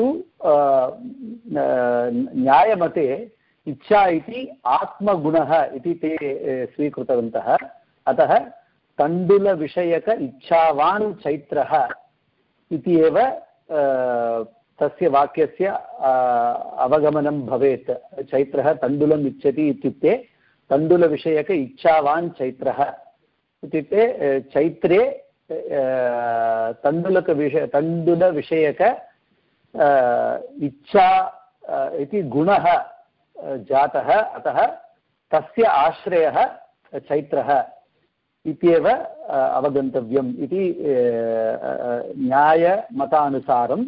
न्यायमते इच्छा इति आत्मगुणः इति ते स्वीकृतवन्तः। अतः तण्डुलविषयक इच्छावान् चैत्रः इति एव तस्य वाक्यस्य अवगमनं भवेत्। चैत्रः तण्डुलम् इच्छति इत्युक्ते तण्डुलविषयक इच्छावान् चैत्रः इत्युक्ते चैत्रे तण्डुलकविषय तण्डुलविषयक इच्छा इति गुणः जातः, अतः तस्य आश्रयः चैत्रः इत्येव अवगन्तव्यम् इति न्यायमतानुसारं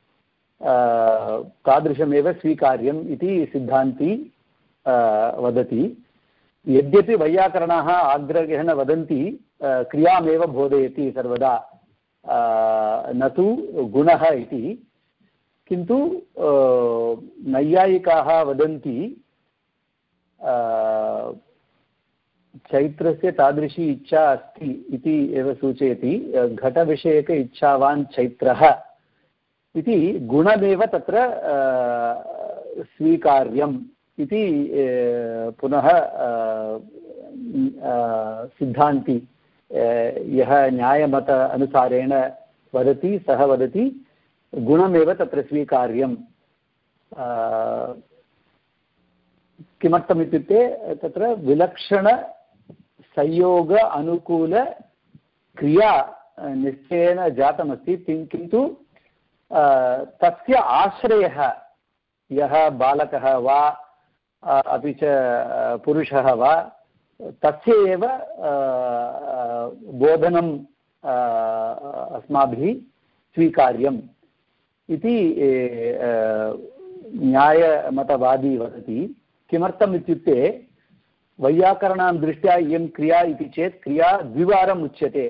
तादृशमेव स्वीकार्यम् इति सिद्धान्ती वदति। यद्यपि वैयाकरणाः आग्रहेण वदन्ति क्रियामेव बोधयति सर्वदा, न तु गुणः इति, किन्तु नैयायिकाः वदन्ति चैत्रस्य तादृशी इच्छा अस्ति इति एव सूचयति। घटविषयक इच्छावान् चैत्रः इति गुणमेव तत्र स्वीकार्यम् इति पुनः सिद्धान्ति यः न्यायमत अनुसारेण वदति सः वदति गुणमेव तत्र स्वीकार्यम्। किमर्थम् इत्युक्ते तत्र विलक्षणसंयोग अनुकूलक्रिया निश्चयेन जातमस्ति, किन्तु तस्य आश्रयः यः बालकः वा अपि च पुरुषः वा तस्य एव बोधनम् अस्माभिः स्वीकार्यम् इति न्यायमतवादी वदति। किमर्थम् इत्युक्ते वैयाकरणां दृष्ट्या इयं क्रिया इति चेत् क्रिया द्विवारम् उच्यते।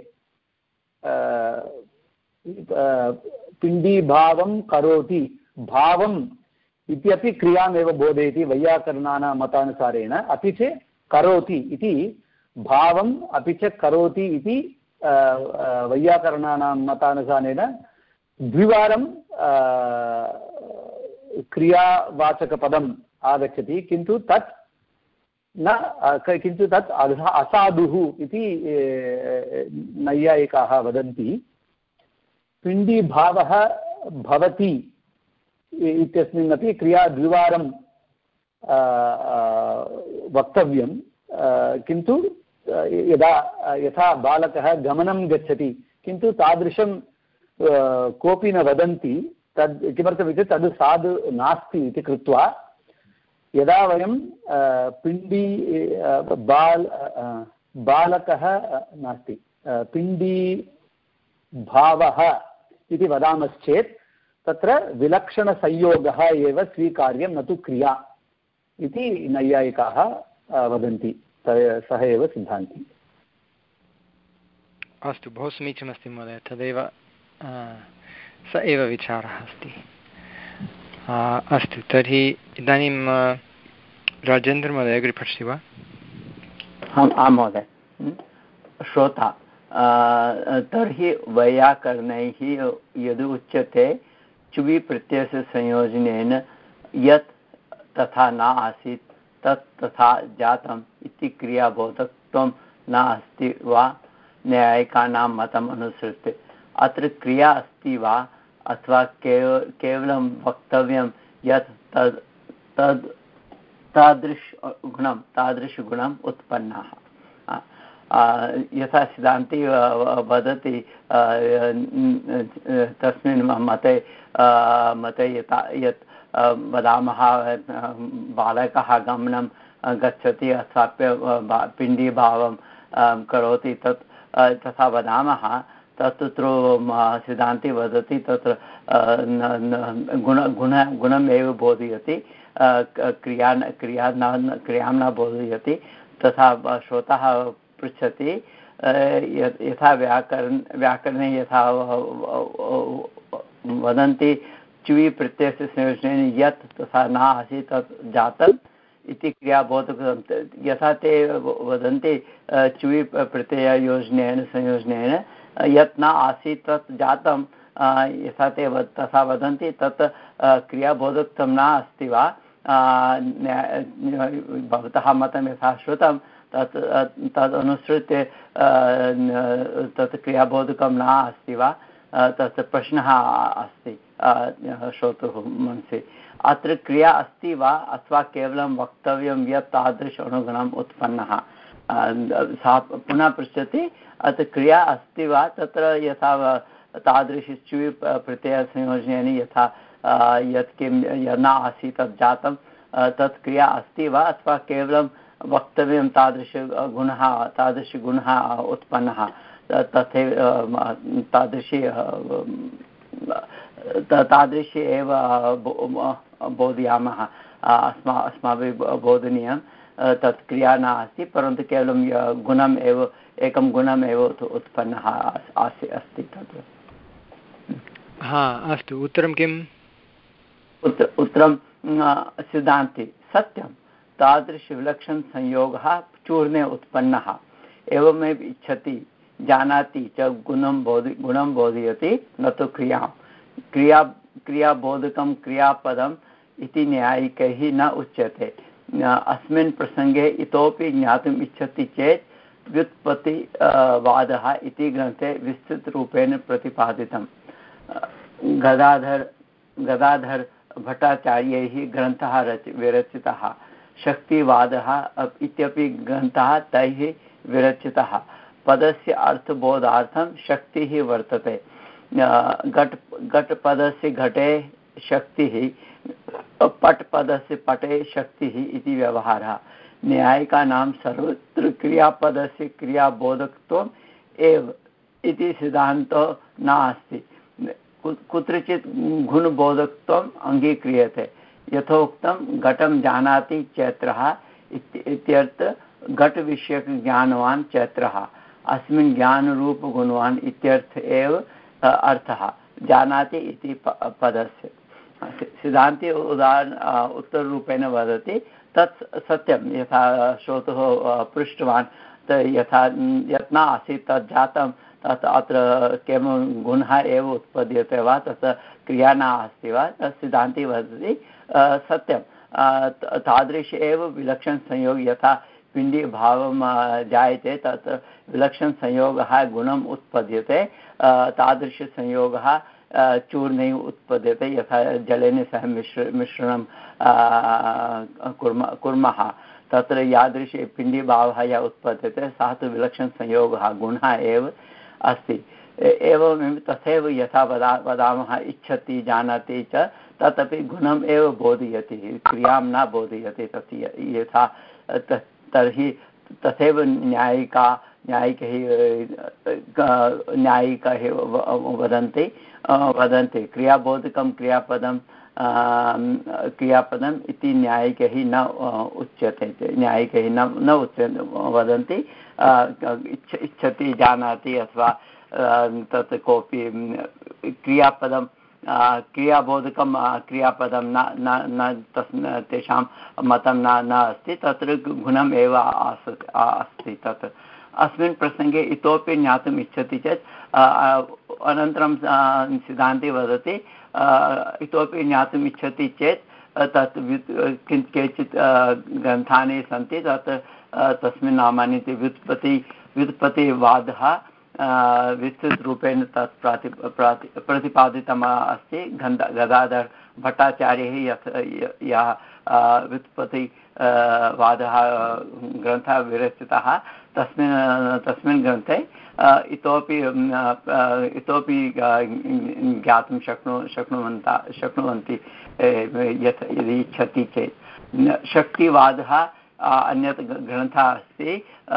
पिण्डीभावं करोति, भावम् इत्यपि क्रियामेव बोधयति वैयाकरणानां मतानुसारेण, अपि च करोति इति भावम् अपि च करोति इति वैयाकरणानां मतानुसारेण द्विवारं क्रियावाचकपदम् आगच्छति, किन्तु तत् न किन्तु तत् असाधुः इति नैयायिकाः वदन्ति। पिण्डीभावः भवति इत्यस्मिन्नपि क्रिया द्विवारं वक्तव्यं, किन्तु यदा यथा बालकः गमनं गच्छति किन्तु तादृशं कोऽपि न वदन्ति, तद् किमर्थमिति तद् साधु नास्ति इति कृत्वा यदा वयं पिण्डी बाल बालकः नास्ति पिण्डी भावः इति वदामश्चेत् तत्र विलक्षणसंयोगः एव स्वीकार्यं, न तु क्रिया इति नैयायिकाः वदन्ति। सः एव सिद्धान्ति। अस्तु, बहु समीचीनमस्ति महोदय, तदेव स एव विचारः अस्ति। अस्तु, तर्हि इदानीं राजेन्द्रमहोदय अग्रे पठति वा? आम् आं महोदय। श्रोता, तर्हि वैयाकरणैः यद् उच्यते चुवि प्रत्ययस्य संयोजनेन यत् तथा न आसीत् तत् तथा जातम् इति क्रियाबोधकत्वं न अस्ति वा न्यायिकानां मतम् अनुसृत्य। अत्र क्रिया अस्ति वा अथवा केव केवलं वक्तव्यं यत् तद् तद् तादृशगुणं तादृशगुणम् उत्पन्नः। यथा सिद्धान्ती वदति तस्मिन् मते मते यथा यत् वदामः बालकः गमनं गच्छति अथवा पिण्डीभावं करोति, तत् तथा वदामः, तत्र सिद्धान्ती वदति तत्र गुण गुण गुणमेव बोधयति, क्रिया क्रिया न क्रियां न बोधयति। तथा श्रोतः पृच्छति यथा व्याकरण व्याकरणे यथा वदन्ति चुवि प्रत्ययस्य संयोजनेन यत् तथा न आसीत् तत् जातम् इति क्रियाबोधकं, यथा ते वदन्ति चुवि प्रत्यययोजनेन संयोजनेन यत् न आसीत् तत् जातं, यथा ते तथा वदन्ति तत् क्रियाबोधकत्वं न अस्ति वा? भवतः मतं यथा श्रुतं तत् तदनुसृत्य तत् क्रियाबोधकं न अस्ति वा? तत् प्रश्नः अस्ति श्रोतुः मनसि। अत्र क्रिया अस्ति वा अथवा केवलं वक्तव्यं यत् तादृश अनुगुणम् उत्पन्नः? सा पुनः पृच्छति अत्र क्रिया अस्ति वा, तत्र यथा तादृश चुवि प्रत्ययसंयोजनेन यथा यत् किं न आसीत् तत् जातं, तत् क्रिया अस्ति वा अथवा केवलं वक्तव्यं तादृशगुणः तादृशगुणः उत्पन्नः? तथैव तादृशी तादृशी एव बोधयामः, अस्मा अस्माभिः बोधनीयं तत् क्रिया नास्ति, परन्तु केवलं गुणम् एव एकं गुणम् एव उत्पन्नः अस्ति अस्ति तत्र। हा, अस्तु, उत्तरं किम्? उत्तर उत्तरं सिद्धान्ति सत्यं तादृशविलक्षणसंयोगः चूर्णे उत्पन्नः, एवमेव इच्छति जानाति च गुणं बोधि गुणं बोधयति न तु क्रियां। क्रिया क्रियाबोधकं क्रियापदम् इति न्यायिकैः न उच्यते। अस्मिन् प्रसङ्गे इतोपि ज्ञातुम् इच्छति चेत् व्युत्पत्ति वादः इति ग्रन्थे विस्तृतरूपेण प्रतिपादितं। गदाधर गदाधर भट्टाचार्यैः ग्रन्थः रच विरचितः। शक्तिवादः इत्यपि ग्रन्थः तैः विरचितः। पदस्य अर्थबोधार्थं शक्तिः वर्तते। घट घटपदस्य घटे शक्तिः, पटपदस्य पटे शक्तिः इति व्यवहारः। न्यायिकानां सर्वत्र क्रियापदस्य क्रियाबोधकत्वम् एव इति सिद्धान्तो नास्ति। कुत्रचित् गुणबोधकत्वम् अङ्गीक्रियते। यथोक्तं घटं जानाति चैत्रः इत्यर्थ घटविषयकज्ञानवान् चैत्रः। अस्मिन् ज्ञानरूपगुणवान् इत्यर्थ एव अर्थः जानाति इति पदस्य। सिद्धान्ते उदाहरण उत्तररूपेण वदति तत् सत्यं यथा श्रोतुः पृष्टवान् यथा यत् न आसीत् तत् जातं तत् अत्र केवलं गुणः एव उत्पद्यते वा तत् क्रिया न अस्ति वा तत् सिद्धान्ते वदति सत्यं तादृश एव विलक्षणसंयोग यथा पिण्डीभावं जायते तत् विलक्षणसंयोगः गुणम् उत्पद्यते तादृशसंयोगः चूर्णे उत्पद्यते यथा जलेन सह मिश्र मिश्रणं कुर्मः कुर्मः तत्र यादृशी पिण्डीभावः यः उत्पद्यते सः तु विलक्षणसंयोगः गुणः एव अस्ति। एवमेव तथैव यथा वदा वदामः इच्छति जानाति च तदपि गुणम् एव बोधयति क्रियां न बोधयति तत् यथा तर्हि तथैव न्यायिका न्यायिकैः न्यायिकैः वदन्ति वदन्ति क्रियाबोधकं क्रियापदं क्रियापदम् इति न्यायिकैः न उच्यते न्यायिकैः न न उच्यते वदन्ति इच्छति जानाति अथवा तत् कोऽपि क्रियापदं क्रियाबोधकं क्रियापदं न न न तस् तेषां मतं न न अस्ति तत्र गुणम् एव अस्ति तत्। अस्मिन् प्रसङ्गे इतोपि ज्ञातुम् इच्छति चेत् अनन्तरं सिद्धान्ते वदति इतोपि ज्ञातुम् इच्छति चेत् तत् केचित् ग्रन्थानि सन्ति तत् तस्मिन् नामानि व्युत्पत्ति व्युत्पत्तिवादः विस्तृतरूपेण तत् प्राति प्राति प्रतिपादितम् अस्ति गन्ध गदाधर भट्टाचार्यैः यत् यः व्युत्पत्ति वादः ग्रन्थः विरचितः तस्मिन् तस्मिन् ग्रन्थे इतोपि इतोपि ज्ञातुं शक्नु शक्नुवन्तः शक्नुवन्ति यत् यदि इच्छति चेत्। शक्तिवादः अन्यत् ग्रन्थः अस्ति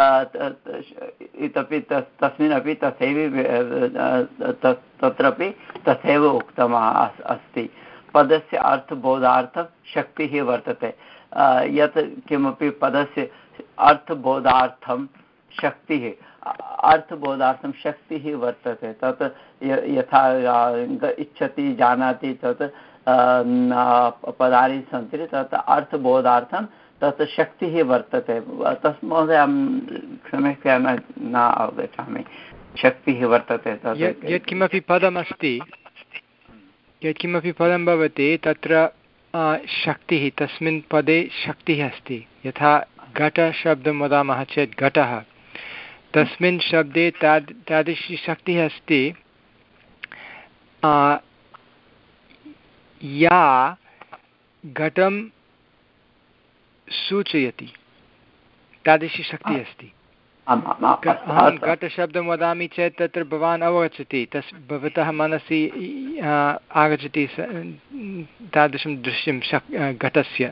इतोपि तस्मिन् अपि तथैव तत्रापि तथैव उक्तम् अस्ति पदस्य अर्थबोधार्थं शक्तिः वर्तते यत् किमपि पदस्य अर्थबोधार्थं शक्तिः अर्थबोधार्थं शक्तिः वर्तते तत् यथा इच्छति जानाति तत् पदानि सन्ति तत् अर्थबोधार्थं तत् शक्तिः वर्तते तस् महोदय अहं क्षम्यतां न अवगच्छामि शक्तिः वर्तते तत् यत्किमपि पदमस्ति यत्किमपि पदं भवति तत्र शक्तिः तस्मिन् पदे शक्तिः अस्ति यथा घटशब्दं वदामः चेत् घटः तस्मिन् शब्दे ताद् तादृशी शक्तिः अस्ति या घटं सूचयति तादृशी शक्तिः अस्ति। अहं घटशब्दं वदामि चेत् तत्र भवान् अवगच्छति तस् भवतः मनसि आगच्छति तादृशं दृश्यं शक् घटस्य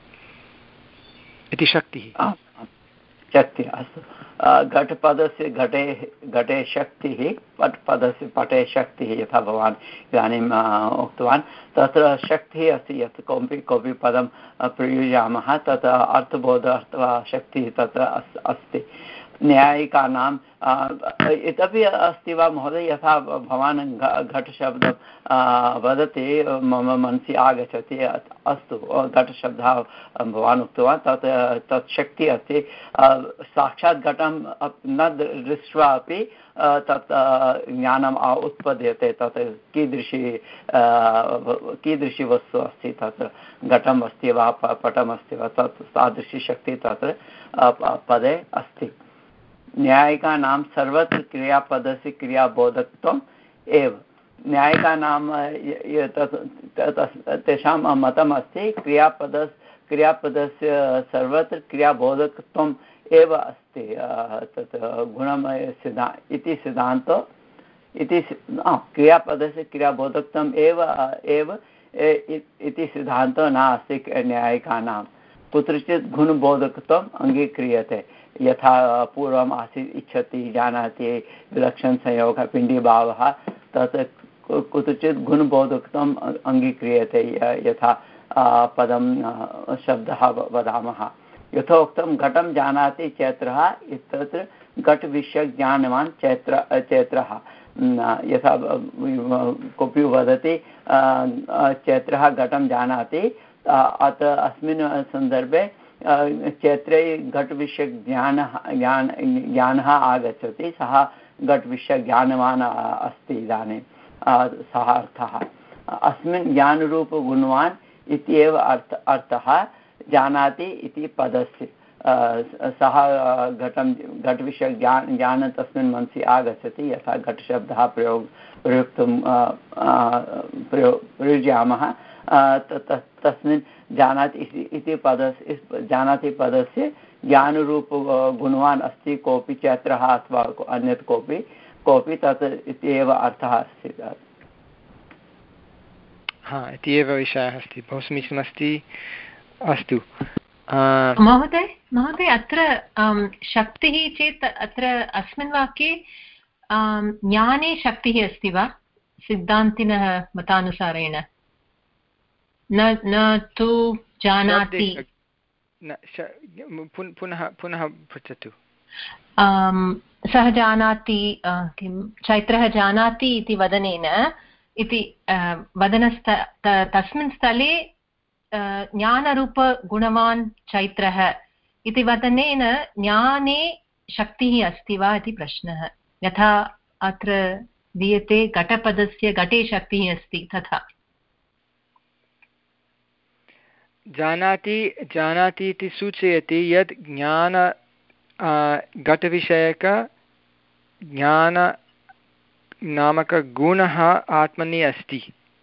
इति शक्तिः शक्तिः अस्तु घटपदस्य घटे घटे शक्तिः पट्पदस्य पटे शक्तिः यथा भवान् इदानीम् उक्तवान् तत्र शक्तिः अस्ति यत् कोऽपि कोऽपि पदं प्रयुज्यामः तत् अर्थबोधः अथवा शक्तिः तत्र अस्ति। न्यायिकानां इतोपि अस्ति वा महोदय यथा भवान् घटशब्दं वदति मम मनसि आगच्छति अस्तु घटशब्दः भवान् उक्तवान् तत् तत् शक्तिः अस्ति साक्षात् घटं न दृष्ट्वा अपि तत् ज्ञानम् उत्पद्यते तत् कीदृशी कीदृशी वस्तु अस्ति तत्र घटम् अस्ति वा पटमस्ति वा तत् तादृशी शक्तिः तत्र पदे अस्ति। न्यायिकानां सर्वत्र क्रियापदस्य क्रियाबोधकत्वम् एव न्यायिकानां तेषां मतम् अस्ति क्रियापद क्रियापदस्य सर्वत्र क्रियाबोधकत्वम् एव अस्ति तत् गुणमय सिद्धा इति सिद्धान्तो इति क्रियापदस्य क्रियाबोधकत्वम् एव एव इति सिद्धान्तो नास्ति न्यायिकानां कुत्रचित् गुणबोधकत्वम् अङ्गीक्रियते यथा पूर्वम् आसीत् इच्छति जानाति विलक्षणसंयोगः पिण्डीभावः तत् कुत्रचित् गुणबोधकत्वम् अङ्गीक्रियते यथा पदं शब्दः वदामः यथोक्तं घटं जानाति चैत्रः इत्यत्र घटविषयज्ञानवान् चैत्र चैत्रः यथा कोऽपि वदति चैत्रः घटं जानाति, अतः अस्मिन् सन्दर्भे चैत्रे घटविषयज्ञानः ज्ञान ज्ञानः आगच्छति, सः घटविषयज्ञानवान् अस्ति इदानीं, सः अर्थः। अस्मिन् ज्ञानरूपगुणवान् इत्येव अर्थ अर्थः जानाति इति पदस्य। सः घटं घटविषयज्ञान ज्ञानं तस्मिन् मनसि आगच्छति, यथा घटशब्दः प्रयोग प्रयोक्तुं प्रयो प्रयुज्यामः, तस्मिन् जानाति इति पदस्य जानाति पदस्य ज्ञानरूप गुणवान् अस्ति कोऽपि चैत्रः अथवा अन्यत् कोऽपि कोऽपि तत् इत्येव अर्थः अस्ति। हा, इति एव विषयः अस्ति। बहु समीचीनमस्ति। अस्तु महोदय महोदय अत्र शक्तिः चेत् अत्र अस्मिन् वाक्ये ज्ञाने शक्तिः अस्ति वा सिद्धान्तिनः मतानुसारेण? न न तु जानाति। पुनः पुनः पृच्छतु। सः जानाति, किं चैत्रः जानाति इति वदनेन इति वदनस्त तस्मिन् स्थले ज्ञानरूपगुणवान् चैत्रः इति वदनेन ज्ञाने शक्तिः अस्ति वा इति प्रश्नः। यथा अत्र दीयते घटपदस्य घटे शक्तिः अस्ति तथा। जानाति जानाति इति सूचयति यत् ज्ञान घटविषयक ज्ञान नामकगुणः आत्मनि अस्ति।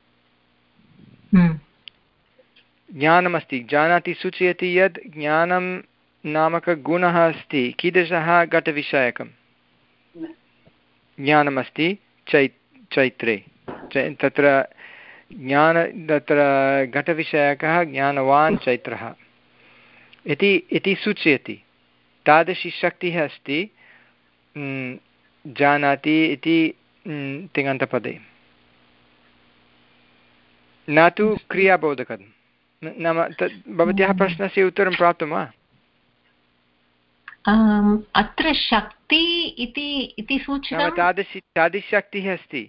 ज्ञानमस्ति। जानाति सूचयति यत् ज्ञानं नामकगुणः अस्ति। कीदृशः? घटविषयकं ज्ञानमस्ति चै चैत्रे। तत्र ज्ञान तत्र घटविषयकः ज्ञानवान् चैत्रः इति इति सूचयति। तादृशी शक्तिः अस्ति जानाति इति तिङन्तपदे, न तु क्रियाबोधकं। नाम तत् भवत्याः प्रश्नस्य उत्तरं प्राप्तं वा? अत्र शक्ति इति इति सूचना तादृशी तादृशी शक्तिः अस्ति।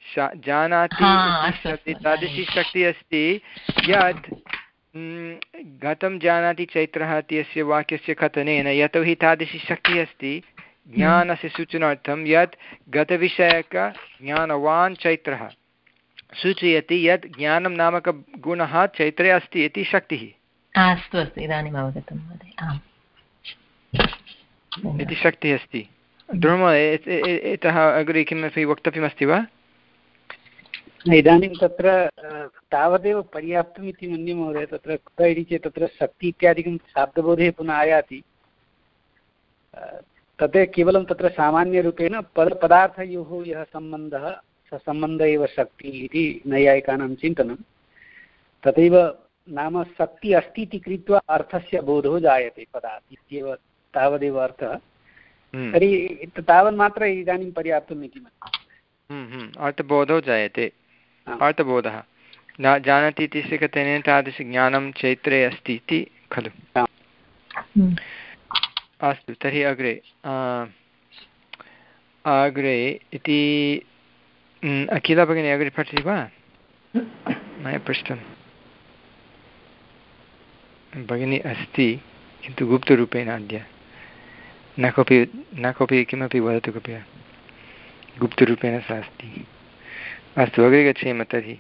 जानाति तादृशी शक्तिः अस्ति यत् घटं जानाति चैत्रः इत्यस्य वाक्यस्य कथनेन, यतोहि तादृशी शक्तिः अस्ति ज्ञानस्य सूचनार्थं यत् गतविषयकज्ञानवान् चैत्रः सूचयति यत् ज्ञानं नामकगुणः चैत्रे अस्ति इति शक्तिः। अस्तु अस्तु, इदानीम् अवगतं महोदय। आम्, इति शक्तिः अस्ति। ध्रुवमहोदय, इतः अग्रे किमपि वक्तव्यमस्ति वा? इदानीं तत्र तावदेव पर्याप्तम् इति मन्ये महोदय। तत्र कुतः इति चेत् तत्र शक्ति इत्यादिकं शाब्दबोधे पुनः आयाति। तत् केवलं तत्र सामान्यरूपेण पदपदार्थयोः यः सम्बन्धः स सम्बन्धः एव शक्तिः इति नैयायिकानां चिन्तनं। तथैव नाम शक्ति अस्ति इति कृत्वा अर्थस्य बोधो जायते पदात् इत्येव तावदेव अर्थः। तर्हि तावन्मात्र इदानीं पर्याप्तम् इति मन्ये। अर्थबोधो जायते। अर्थबोधः न जानाति इत्यस्य कथनेन तादृशज्ञानं चैत्रे अस्ति इति खलु? अस्तु, तर्हि अग्रे अग्रे इति अखिला भगिनी अग्रे पठति वा? मया पृष्टं भगिनी अस्ति, किन्तु गुप्तरूपेण अद्य न कोऽपि न कोऽपि किमपि वदतु कृपया। गुप्तरूपेण सा अस्ति। अस्तु, अग्रे गच्छेम। तर्हि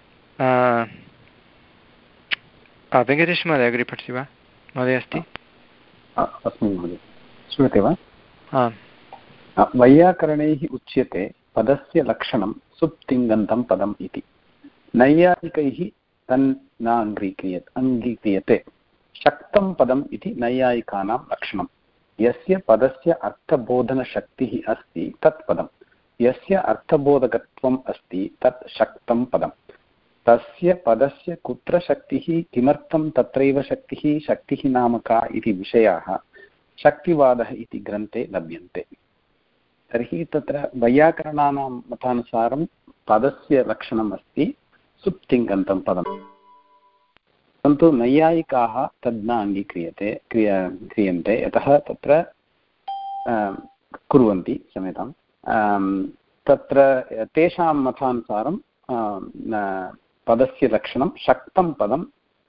वेङ्कटेशमहोदय अग्रे पठति वा? महोदय अस्ति? अस्मि महोदय, श्रूयते वा? आम्। वैयाकरणैः उच्यते पदस्य लक्षणं सुप्तिङन्तं पदम् इति। नैयायिकैः तन् न अङ्गीक्रियते अङ्गीक्रियते शक्तं पदम् इति नैयायिकानां लक्षणं। यस्य पदस्य अर्थबोधनशक्तिः अस्ति तत् पदं, यस्य अर्थबोधकत्वम् अस्ति तत् शक्तं पदं। तस्य पदस्य कुत्र शक्तिः, किमर्थं तत्रैव शक्तिः, शक्तिः नाम का इति विषयाः शक्तिवादः इति ग्रन्थे लभ्यन्ते। तर्हि तत्र वैयाकरणानां मतानुसारं पदस्य लक्षणम् अस्ति सुप्तिङन्तं पदं, परन्तु नैयायिकाः तद् न अङ्गीक्रियते क्रिया क्रियन्ते। यतः तत्र कुर्वन्ति क्षम्यतां तत्र तेषां मतानुसारं पदस्य लक्षणं शक्तं पदम्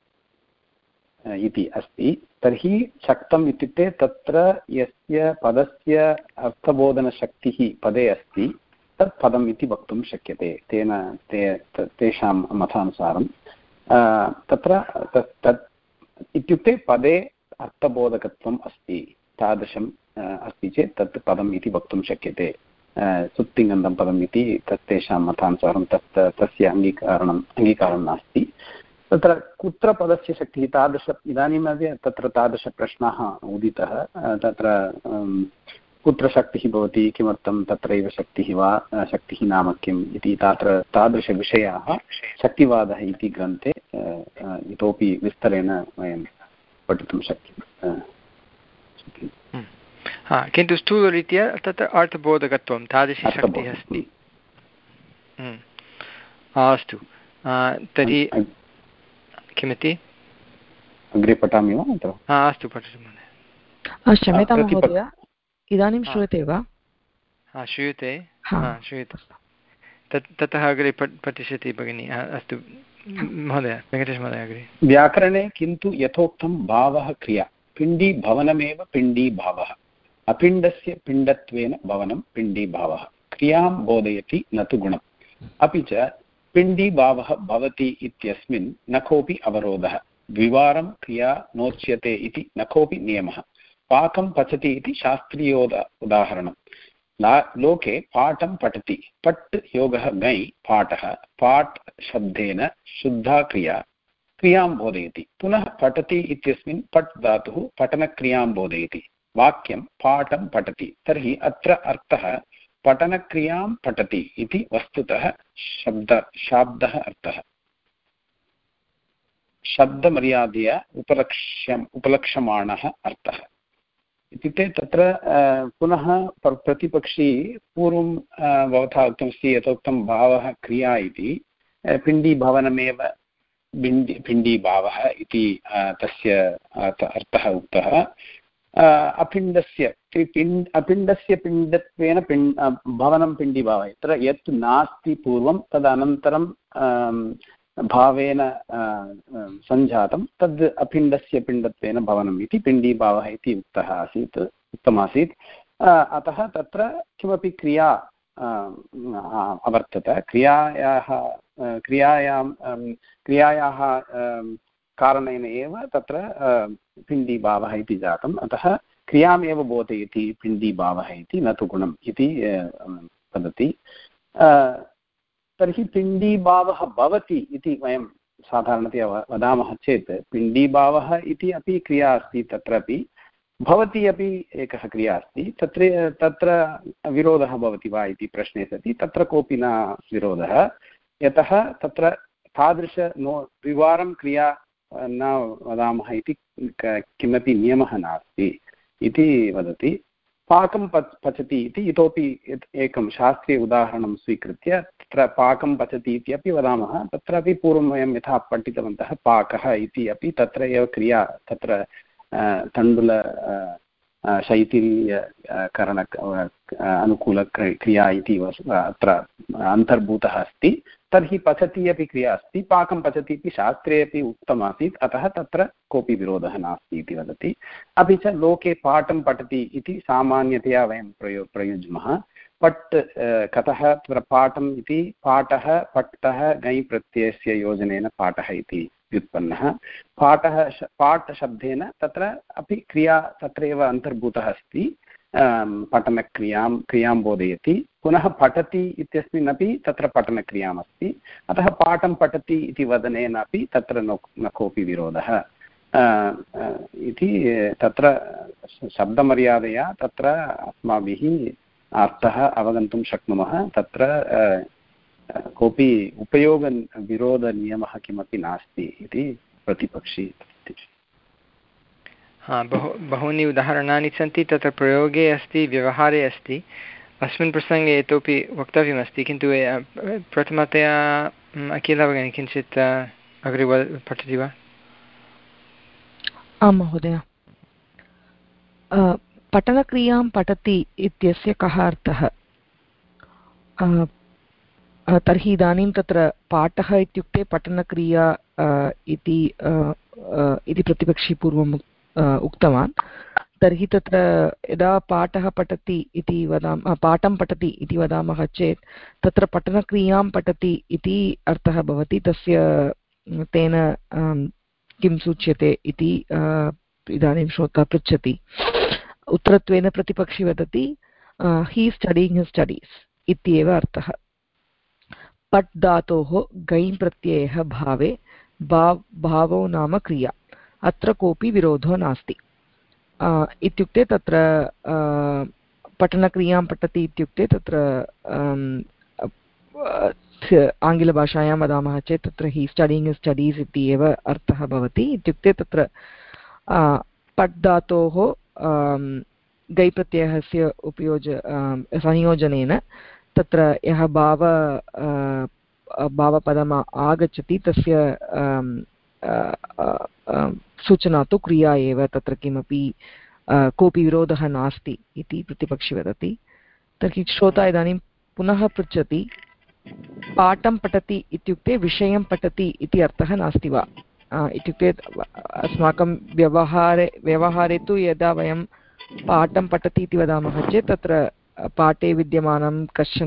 इति अस्ति। तर्हि शक्तम् इत्युक्ते तत्र यस्य पदस्य अर्थबोधनशक्तिः पदे अस्ति तत् पदम् इति वक्तुं शक्यते तेन ते तेषां मतानुसारं। तत्र तत् तत् इत्युक्ते पदे अर्थबोधकत्वम् अस्ति तादृशम् अस्ति चेत् तत् पदम् इति वक्तुं शक्यते। सुप्तिङ्गन्तं पदम् इति तत् तेषां मतानुसारं तत् तस्य अङ्गीकारणम् अङ्गीकारं नास्ति। तत्र कुत्र पदस्य शक्तिः तादृश इदानीमपि तत्र तादृशप्रश्नः उदितः। तत्र कुत्र शक्तिः भवति, किमर्थं तत्रैव शक्तिः वा, शक्तिः नाम किम् इति तत्र तादृशविषयाः शक्तिवादः इति ग्रन्थे इतोपि विस्तरेण वयं पठितुं शक्यते। हा, किन्तु स्थूलरीत्या तत्र अर्थबोधकत्वं तादृशी शक्तिः अस्ति। अस्तु, तर्हि किमिति अग्रे पठामि वा? अस्तु, पठतु महोदय। क्षम्यतां महोदय, इदानीं श्रूयते वा? हा, श्रूयते श्रूयते। तत् ततः अग्रे पठिष्यति भगिनी। अस्तु महोदय, वेङ्कटेशमहोदय अग्रे। व्याकरणे किन्तु यथोक्तं भावः क्रिया, पिण्डी भवनमेव पिण्डी भावः, अपिण्डस्य पिण्डत्वेन भवनं पिण्डी भावः, क्रियां बोधयति न तु गुणम्। अपि च पिण्डी भावः भवति इत्यस्मिन् न कोऽपि अवरोधः, द्विवारं क्रिया नोच्यते इति न कोऽपि नियमः, पाकं पचति इति शास्त्रीयोद उदाहरणं। ला लोके पाठं पठति, पट् योगः गै पाठः, पाठ शब्देन शुद्धा क्रिया क्रियां बोधयति, पुनः पठति इत्यस्मिन् पट् धातुः पठनक्रियां बोधयति, वाक्यं पाठं पठति। तर्हि अत्र अर्थः पठनक्रियां पठति इति वस्तुतः शब्द शाब्दः अर्थः शब्दमर्यादया उपलक्ष्यम् उपलक्ष्यमाणः अर्थः। इत्युक्ते तत्र पुनः प्रतिपक्षी पूर्वं भवता उक्तमस्ति यथोक्तं भावः क्रिया इति, पिण्डीभवनमेव बिण्डि पिण्डीभावः इति तस्य अर्थः उक्तः। अपिण्डस्य पिण्ड अपिण्डस्य पिण्डत्वेन पिण्ड भवनं पिण्डीभावः, यत्र यत् नास्ति पूर्वं तदनन्तरं भावेन सञ्जातं तद् अपिण्डस्य पिण्डत्वेन भवनम् इति पिण्डीभावः इति उक्तः आसीत् उक्तमासीत्। अतः तत्र किमपि क्रिया अवर्तत, क्रियायाः क्रियायां क्रियायाः कारणेन एव तत्र पिण्डीभावः इति जातम्। अतः क्रियामेव बोधयति पिण्डीभावः इति न तु गुणम् इति वदति। तर्हि पिण्डीभावः भवति इति वयं साधारणतया वदामः चेत् पिण्डीभावः इति अपि क्रिया अस्ति, तत्रापि भवति अपि एकः क्रिया अस्ति। तत्र तत्र विरोधः भवति वा इति प्रश्ने सति तत्र कोऽपि न विरोधः, यतः तत्र तादृश नो द्विवारं क्रिया न वदामः इति किमपि नियमः नास्ति इति वदति। पाकं पच पचति इति इतोपि एकं शास्त्रीय उदाहरणं स्वीकृत्य तत्र पाकं पचति इति अपि वदामः। तत्रापि पूर्वं वयं यथा पठितवन्तः पाकः इति अपि तत्र एव क्रिया, तत्र तण्डुल शैथिल्यकरण अनुकूलक्रिया इति अत्र अन्तर्भूतः अस्ति। तर्हि पचति अपि क्रिया अस्ति, पाकं पचति इति शास्त्रे अपि उक्तमासीत्, अतः तत्र कोऽपि विरोधः नास्ति इति वदति। अपि च लोके पाठं पठति इति सामान्यतया वयं प्रयो प्रयुज्मः। पट् कतः तत्र पाठम् इति पाठः पट्टः गै प्रत्ययस्य योजनेन पाठः इति व्युत्पन्नः। पाठः पाठ शब्देन तत्र अपि क्रिया तत्रैव अन्तर्भूतः अस्ति, पठनक्रियां क्रियां बोधयति। पुनः पठति इत्यस्मिन् अपि तत्र पठनक्रियाम् अस्ति, अतः पाठं पठति इति वदनेन अपि तत्र न कोऽपि विरोधः इति तत्र शब्दमर्यादया तत्र अस्माभिः अर्थः अवगन्तुं शक्नुमः। तत्र कोऽपि उपयोगविरोधनियमः किमपि नास्ति इति प्रतिपक्षी अस्ति। हा, बहु बहूनि उदाहरणानि सन्ति, तत्र प्रयोगे अस्ति, व्यवहारे अस्ति। अस्मिन् प्रसङ्गे इतोपि वक्तव्यमस्ति, किन्तु प्रथमतया अखिला भगिनी किञ्चित् अग्रे पठति वा? आं महोदय। पठनक्रियां पठति इत्यस्य कः अर्थः? तर्हि इदानीं तत्र पाठः इत्युक्ते पठनक्रिया इति इति प्रतिपक्षी पूर्वम् उक्तवान्। तर्हि तत्र यदा पाठः पठति इति वदामः पाठं पठति इति वदामः चेत् तत्र पठनक्रियां पठति इति अर्थः भवति। तस्य तेन किं सूच्यते इति इदानीं श्रोता पृच्छति। उत्तरत्वेन प्रतिपक्षी वदति ही स्टडीङ्ग् हिस् स्टडीस् इत्येव अर्थः। पट् धातोः गै प्रत्ययः भावे भाव भावो नाम क्रिया, अत्र कोऽपि विरोधो नास्ति। इत्युक्ते तत्र पठनक्रियां पठति इत्युक्ते तत्र आङ्ग्लभाषायां वदामः चेत् तत्र हि स्टडीङ्ग् इस् स्टडीस् इति एव अर्थः भवति। इत्युक्ते तत्र पट् धातोः गै प्रत्ययस्य उपयोज संयोजनेन तत्र यः भाव भावपदम् आगच्छति तस्य सूचना तु क्रिया एव, तत्र किमपि कोऽपि विरोधः नास्ति इति प्रतिपक्षी वदति। तर्हि श्रोता इदानीं पुनः पृच्छति पाठं पठति इत्युक्ते विषयं पठति इति अर्थः नास्ति वा? इत्युक्ते अस्माकं व्यवहारे व्यवहारे तु यदा वयं पाठं पठति इति वदामः चेत् तत्र पाठे विद्यमानं कश्चन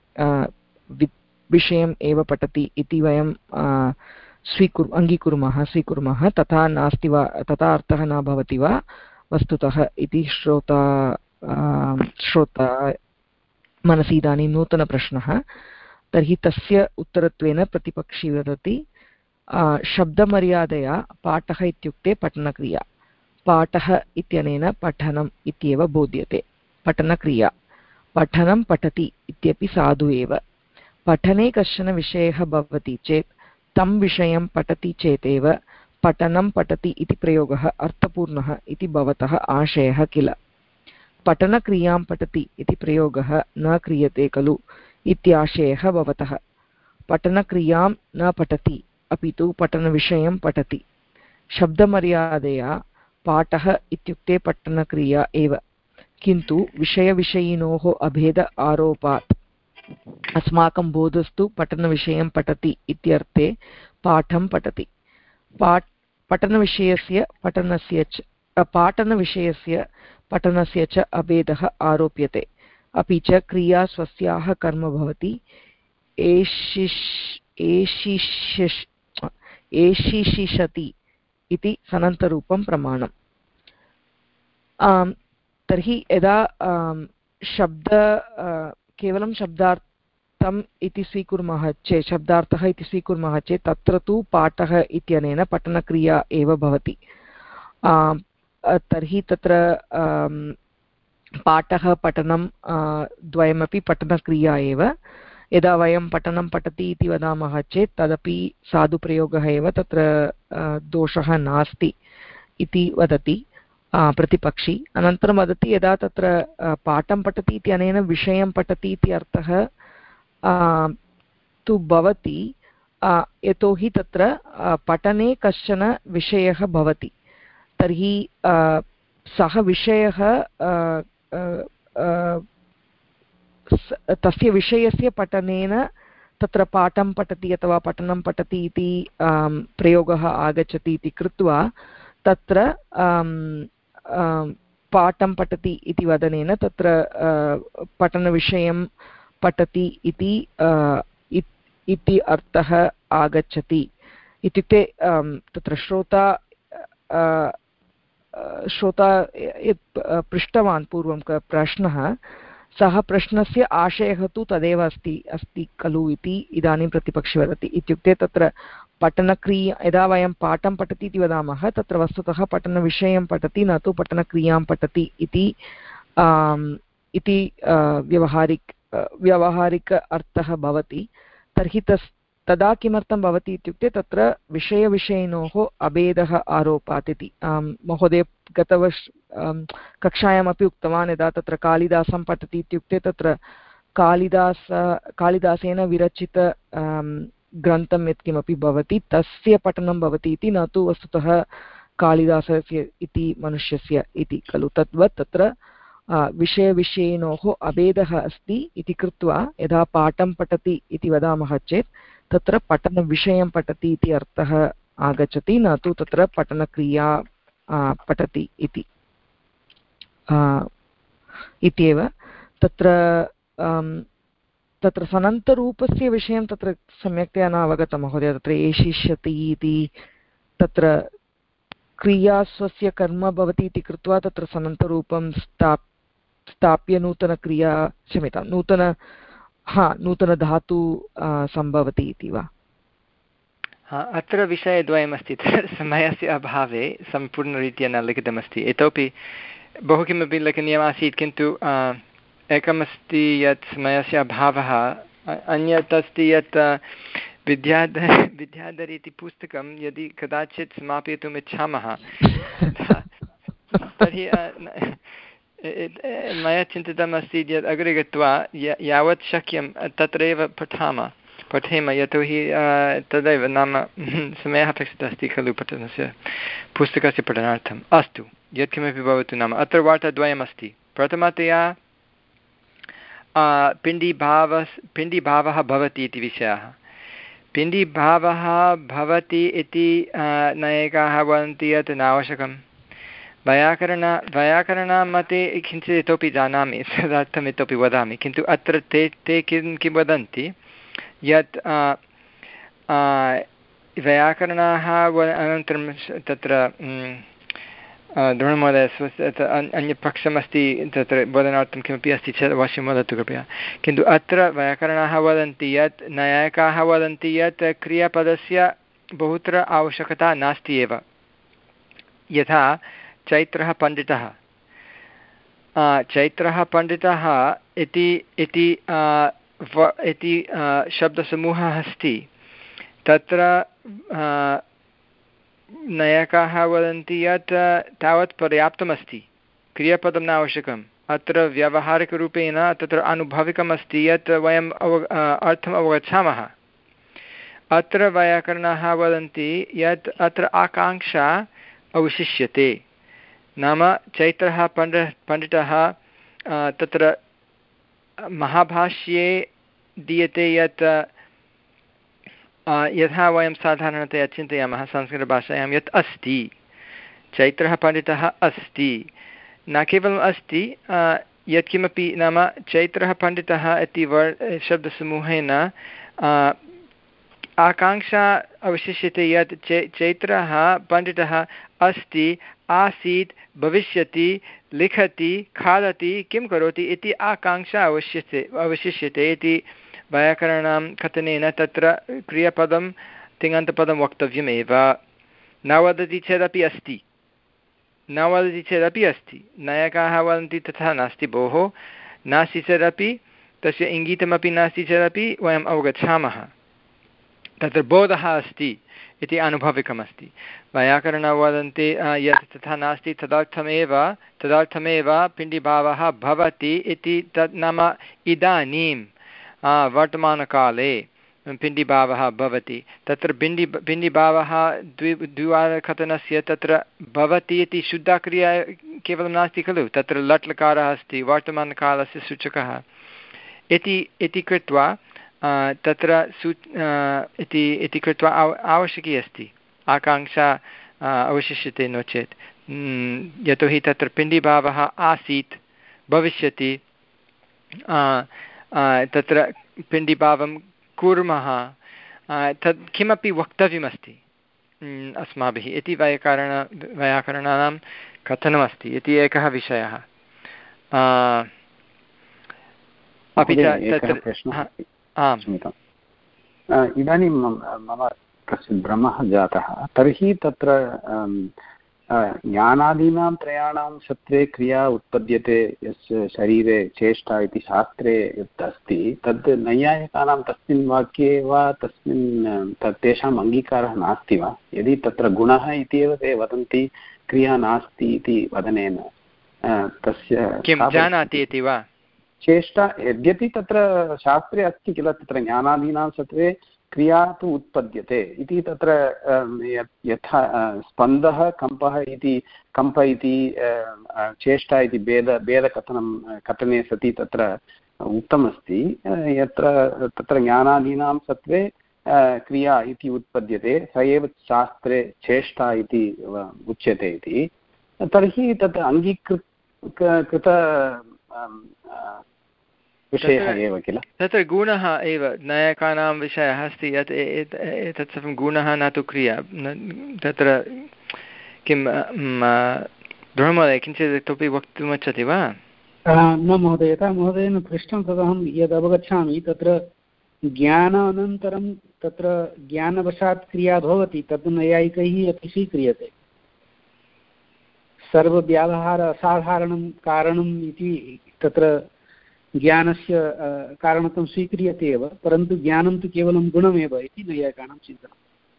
विषयम् एव पठति इति वयं स्वीकुर् अङ्गीकुर्मः स्वीकुर्मः तथा नास्ति वा, तथा अर्थः न भवति वा वस्तुतः इति श्रोता श्रोता मनसि इदानीं नूतनप्रश्नः। तर्हि तस्य उत्तरत्वेन प्रतिपक्षी वदति शब्दमर्यादया पाठः इत्युक्ते पठनक्रिया, पाठः इत्यनेन पठनम् इत्येव बोध्यते। पठनक्रिया पठनं पठति इत्यपि साधु एव। पठने कश्चन विषयः भवति चेत् तं विषयं पठति चेतेव पठनं पठति इति प्रयोगः अर्थपूर्णः इति भवतः आशयः किल। पठनक्रियां पठति इति प्रयोगः न क्रियते खलु इत्याशयः भवतः। पठनक्रियां न पठति अपि तु पठनविषयं पठति। शब्दमर्यादया पाठः इत्युक्ते पठनक्रिया एव, किन्तु विषयविषयिनोः अभेद आरोपात् अस्माकं बोधस्तु पठनविषयं पठति इत्यर्थे पाठं पठति। पाठ पठनविषयस्य पठनस्य च पाठनविषयस्य पठनस्य च अभेदः आरोप्यते, अपि च क्रिया स्वस्याः कर्म भवति। एशिष् एशिष् एशिशिषति इति सनन्तरूपं प्रमाणम्। तर्हि यदा शब्द केवलं शब्दार्थम् इति स्वीकुर्मः चेत् शब्दार्थः इति स्वीकुर्मः चेत् तत्र तु पाठः इत्यनेन पठनक्रिया एव भवति। तर्हि तत्र पाठः पठनं द्वयमपि पठनक्रिया एव। यदा वयं पठनं पठति इति वदामः चेत् तदपि साधुप्रयोगः एव, तत्र दोषः नास्ति इति वदति प्रतिपक्षी। अनन्तरं वदति यदा तत्र पाठं पठति इत्यनेन विषयं पठति इति अर्थः तु भवति, यतोहि तत्र पठने कश्चन विषयः भवति। तर्हि सः विषयः तस्य विषयस्य पठनेन तत्र पाठं पठति अथवा पठनं पठति इति प्रयोगः आगच्छति इति कृत्वा तत्र पाठं पठति इति वदनेन तत्र पठनविषयं पठति इति इति अर्थः आगच्छति। इत्युक्ते तत्र श्रोता श्रोता यत् पृष्टवान् पूर्वं प्रश्नः, सः प्रश्नस्य आशयः तु तदेव अस्ति अस्ति खलु इति इदानीं प्रतिपक्षी वदति। इत्युक्ते तत्र पठनक्रिया यदा वयं पाठं पठति इति वदामः तत्र वस्तुतः पठनविषयं पठति न तु पठनक्रियां पठति इति इति व्यावहारिक व्यावहारिक अर्थः भवति। तर्हि तस् तदा किमर्थं भवति इत्युक्ते तत्र विषयविषयिनोः अभेदः आरोपात् इति महोदय गतवर्ष कक्षायामपि उक्तवान्। यदा तत्र कालिदासं पठति इत्युक्ते तत्र कालिदास कालिदासेन विरचित ग्रन्थं यत्किमपि भवति तस्य पठनं भवति इति, न तु वस्तुतः कालिदासस्य इति मनुष्यस्य इति खलु। तद्वत् तत्र विषयविषयिणोः अभेदः अस्ति इति कृत्वा यदा पाठं पठति इति वदामः चेत् तत्र पठनविषयं पठति इति अर्थः आगच्छति, न तु तत्र पठनक्रिया पठति इति इत्येव। तत्र तत्र सनन्तरूपस्य विषयं तत्र सम्यक्तया न अवगतं महोदय। तत्र एषिष्यति इति तत्र क्रिया स्वस्य कर्म भवति इति कृत्वा तत्र सनन्तरूपं स्था स्थाप्य नूतनक्रिया क्षम्यतां नूतन हा नूतनधातु सम्भवति इति वा? अत्र विषयद्वयमस्ति, समयस्य अभावे सम्पूर्णरीत्या न लिखितमस्ति। इतोपि बहु किमपि लेखनीयमासीत्, किन्तु एकमस्ति यत् समयस्य अभावः, अन्यत् अस्ति यत् विद्याधर विद्याधरी इति पुस्तकं यदि कदाचित् समापयितुम् इच्छामः तर्हि मया चिन्तितमस्ति यत् अग्रे गत्वा यावत् शक्यं तत्रैव पठामः पठेम, यतोहि तदैव नाम समयः अपेक्षितः अस्ति खलु पठनस्य पुस्तकस्य पठनार्थम्। अस्तु, यत्किमपि भवतु, नाम अत्र वार्ताद्वयमस्ति। प्रथमतया पिण्डीभावः पिण्डीभावः भवति इति विषयः। पिण्डीभावः भवति इति नैकाः वदन्ति यत् नावश्यकं। वैयाकरण वैयाकरणमते किञ्चित् इतोपि जानामि, तदर्थम् इतोपि वदामि, किन्तु अत्र ते ते किं किं वदन्ति यत् वैयाकरणाः अनन्तरं तत्र द्रोणमहोदय स्वस्य अन्यपक्षमस्ति, तत्र वदनार्थं किमपि अस्ति चेत् अवश्यं वदतु कृपया। किन्तु अत्र वैयाकरणाः वदन्ति यत् नैयायिकाः वदन्ति यत् क्रियापदस्य बहुत्र आवश्यकता नास्ति एव। यथा चैत्रः पण्डितः, चैत्रः पण्डितः इति इति इति शब्दसमूहः अस्ति, तत्र नैयायिकाः वदन्ति यत् तावत् पर्याप्तमस्ति, क्रियापदं न आवश्यकम्। अत्र व्यावहारिकरूपेण तत्र आनुभविकमस्ति यत् वयम् अव अर्थम् अवगच्छामः। अत्र वैयाकरणाः वदन्ति यत् अत्र आकाङ्क्षा अवशिष्यते, नाम चैत्रः पण्ड पण्डितः तत्र महाभाष्ये दीयते यत् यथा वयं साधारणतया चिन्तयामः संस्कृतभाषायां यत् अस्ति, चैत्रः पण्डितः अस्ति, न केवलम् अस्ति, यत्किमपि नाम चैत्रः पण्डितः इति वर् शब्दसमूहेन आकाङ्क्षा अवशिष्यते यत् चे चैत्रः पण्डितः अस्ति, आसीत्, भविष्यति, लिखति, खादति, किं करोति इति आकाङ्क्षा अवशिष्यते अवशिष्यते इति वैयाकरणां कथनेन तत्र क्रियापदं तिङन्तपदं वक्तव्यमेव। न वदति चेदपि अस्ति, न वदति चेदपि अस्ति। नैयायिकाः वदन्ति तथा नास्ति भोः, नास्ति चेदपि तस्य इङ्गितमपि नास्ति चेदपि वयम् अवगच्छामः, तत्र बोधः अस्ति इति आनुभविकमस्ति। वैयाकरणाः वदन्ति यत् तथा नास्ति, तदर्थमेव तदर्थमेव पिण्डीभावः भवति इति। तत् नाम इदानीं वर्तमानकाले पिण्डीभावः भवति। तत्र पिण्डी पिण्डीभावः द्वि द्विवारकथनस्य तत्र भवति इति शुद्धा क्रिया केवलं नास्ति खलु, तत्र लट् लकारः अस्ति, वर्तमानकालस्य सूचकः इति इति कृत्वा तत्र सू इति इति कृत्वा आव आवश्यकी अस्ति, आकाङ्क्षा अवशिष्यते नो चेत्, यतोहि तत्र पिण्डीभावः आसीत्, भविष्यति, तत्र पिण्डीभावं कुर्मः, तत् किमपि वक्तव्यमस्ति अस्माभिः इति वैयाकरण वैयाकरणानां कथनमस्ति इति एकः विषयः। अपि च तत्र आम्, इदानीं मम कश्चित् भ्रमः जातः। तर्हि तत्र ज्ञानादीनां त्रयाणां सत्त्वे क्रिया उत्पद्यते यस्य शरीरे चेष्टा इति शास्त्रे यत् अस्ति, तद् नैयायिकानां तस्मिन् वाक्ये वा तस्मिन् तत् तेषाम् अङ्गीकारः नास्ति वा? यदि तत्र गुणः इति एव ते वदन्ति, क्रिया नास्ति इति वदनेन तस्य किं जानाति इति वा? चेष्टा यद्यपि तत्र शास्त्रे अस्ति किल, तत्र ज्ञानादीनां सत्त्वे क्रिया तु उत्पद्यते इति तत्र यथा स्पन्दः कम्पः इति कम्प इति चेष्टा इति भेद भेदकथनं कथने सति तत्र उक्तमस्ति यत्र तत्र ज्ञानादीनां सत्त्वे क्रिया इति उत्पद्यते स एव शास्त्रे चेष्टा इति उच्यते इति तर्हि तत् अङ्गीकृत कृत विषयः एव किल तत्र गुणः एव नायकानां विषयः अस्ति यत् एतत् सर्वं गुणः न तु क्रिया तत्र किं ब्रह्मले किञ्चित् इतोपि वक्तुमिच्छति वा? न महोदय, यथा महोदयेन पृष्टं तदहं यद् अवगच्छामि तत्र ज्ञानानन्तरं तत्र ज्ञानवशात् क्रिया भवति तद् नैयायिकैः अपि स्वीक्रियते। सर्वव्यावहार असाधारणं कारणम् इति तत्र ज्ञानस्य कारणत्वं स्वीक्रियते एव, परन्तु ज्ञानं तु केवलं गुणमेव इति नैयायिकानां चिन्तनम्।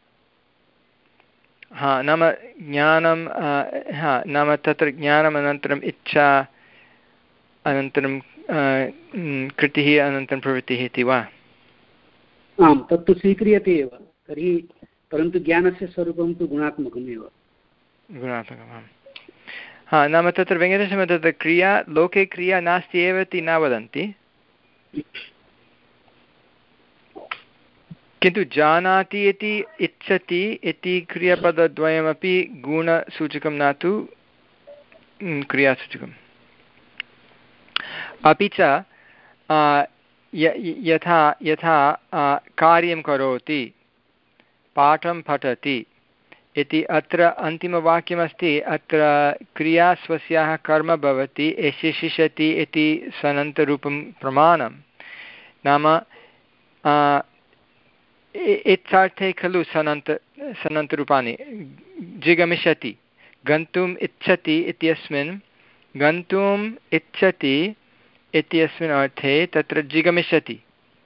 हा नाम ज्ञानं हा नाम तत्र ज्ञानम् अनन्तरम् इच्छा अनन्तरं कृतिः अनन्तरं प्रवृत्तिः इति वा? आम्, तत्तु स्वीक्रियते एव, तर्हि परन्तु ज्ञानस्य स्वरूपं तु गुणात्मकमेव। गुणात्मकम् आम्। हा नाम तत्र वेङ्कटेशः तत्र क्रिया लोके क्रिया नास्ति एव इति न वदन्ति, किन्तु जानाति इति इच्छति इति क्रियापदद्वयमपि गुणसूचकं न तु क्रियासूचकम्। अपि च यथा यथा कार्यं करोति पाठं पठति इति अत्र अन्तिमवाक्यमस्ति, अत्र क्रिया स्वस्याः कर्म भवति एषे शिष्यति इति सनन्तरूपं प्रमाणं। नाम इच्छार्थे खलु सनन्त सनन्तरूपाणि जिगमिष्यति गन्तुम् इच्छति इत्यस्मिन् गन्तुम् इच्छति इत्यस्मिन् अर्थे तत्र जिगमिष्यति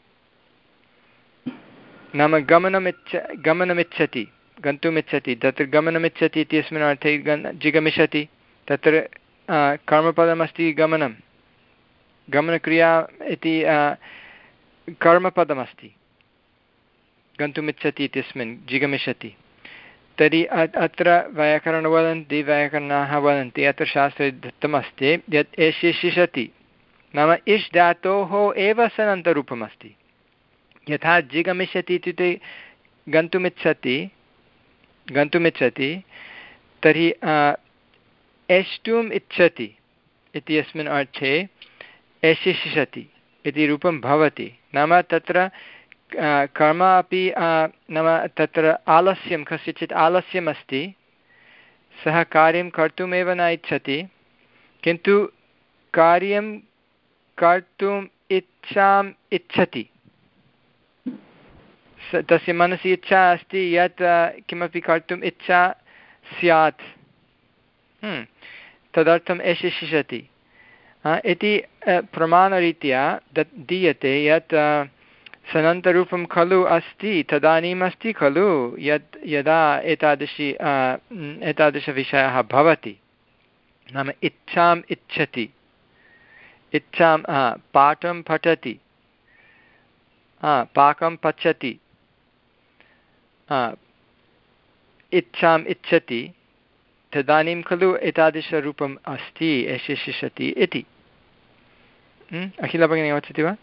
नाम गमनमिच्छ गमनमिच्छति गन्तुमिच्छति तत्र गमनमिच्छति इत्यस्मिन् अर्थे गन् जिगमिष्यति तत्र कर्मपदमस्ति गमनं गमनक्रिया इति कर्मपदमस्ति गन्तुमिच्छति इत्यस्मिन् जिगमिष्यति। तर्हि अत्र वैयाकरणं वदन्ति वैयाकरणाः वदन्ति अत्र शास्त्रे दत्तमस्ति यत् एषे शिषति नाम इष् धातोः एव सनन्तरूपमस्ति। यथा जिगमिष्यति इत्युक्ते गन्तुमिच्छति गन्तुमिच्छति तर्हि एष्टुम् इच्छति इत्यस्मिन् अर्थे एषे शिषति इति रूपं भवति। नाम तत्र कर्म अपि नाम तत्र आलस्यं कस्यचित् आलस्यमस्ति, सः कार्यं कर्तुमेव न इच्छति किन्तु कार्यं कर्तुम् इच्छाम् इच्छति, तस्य मनसि इच्छा अस्ति यत् किमपि कर्तुम् इच्छा स्यात् तदर्थम् एषे शिषति इति प्रमाणरीत्या दत् दीयते यत् सनन्तरूपं खलु अस्ति तदानीम् अस्ति खलु यत् यदा एतादृशी एतादृशविषयः भवति नाम इच्छाम् इच्छति इच्छां पाठं पठति पाकं पचति इच्छाम् इच्छति तदानीं खलु एतादृशरूपम् अस्ति एषे शिषति इति। अखिला भगिनी वदति वा?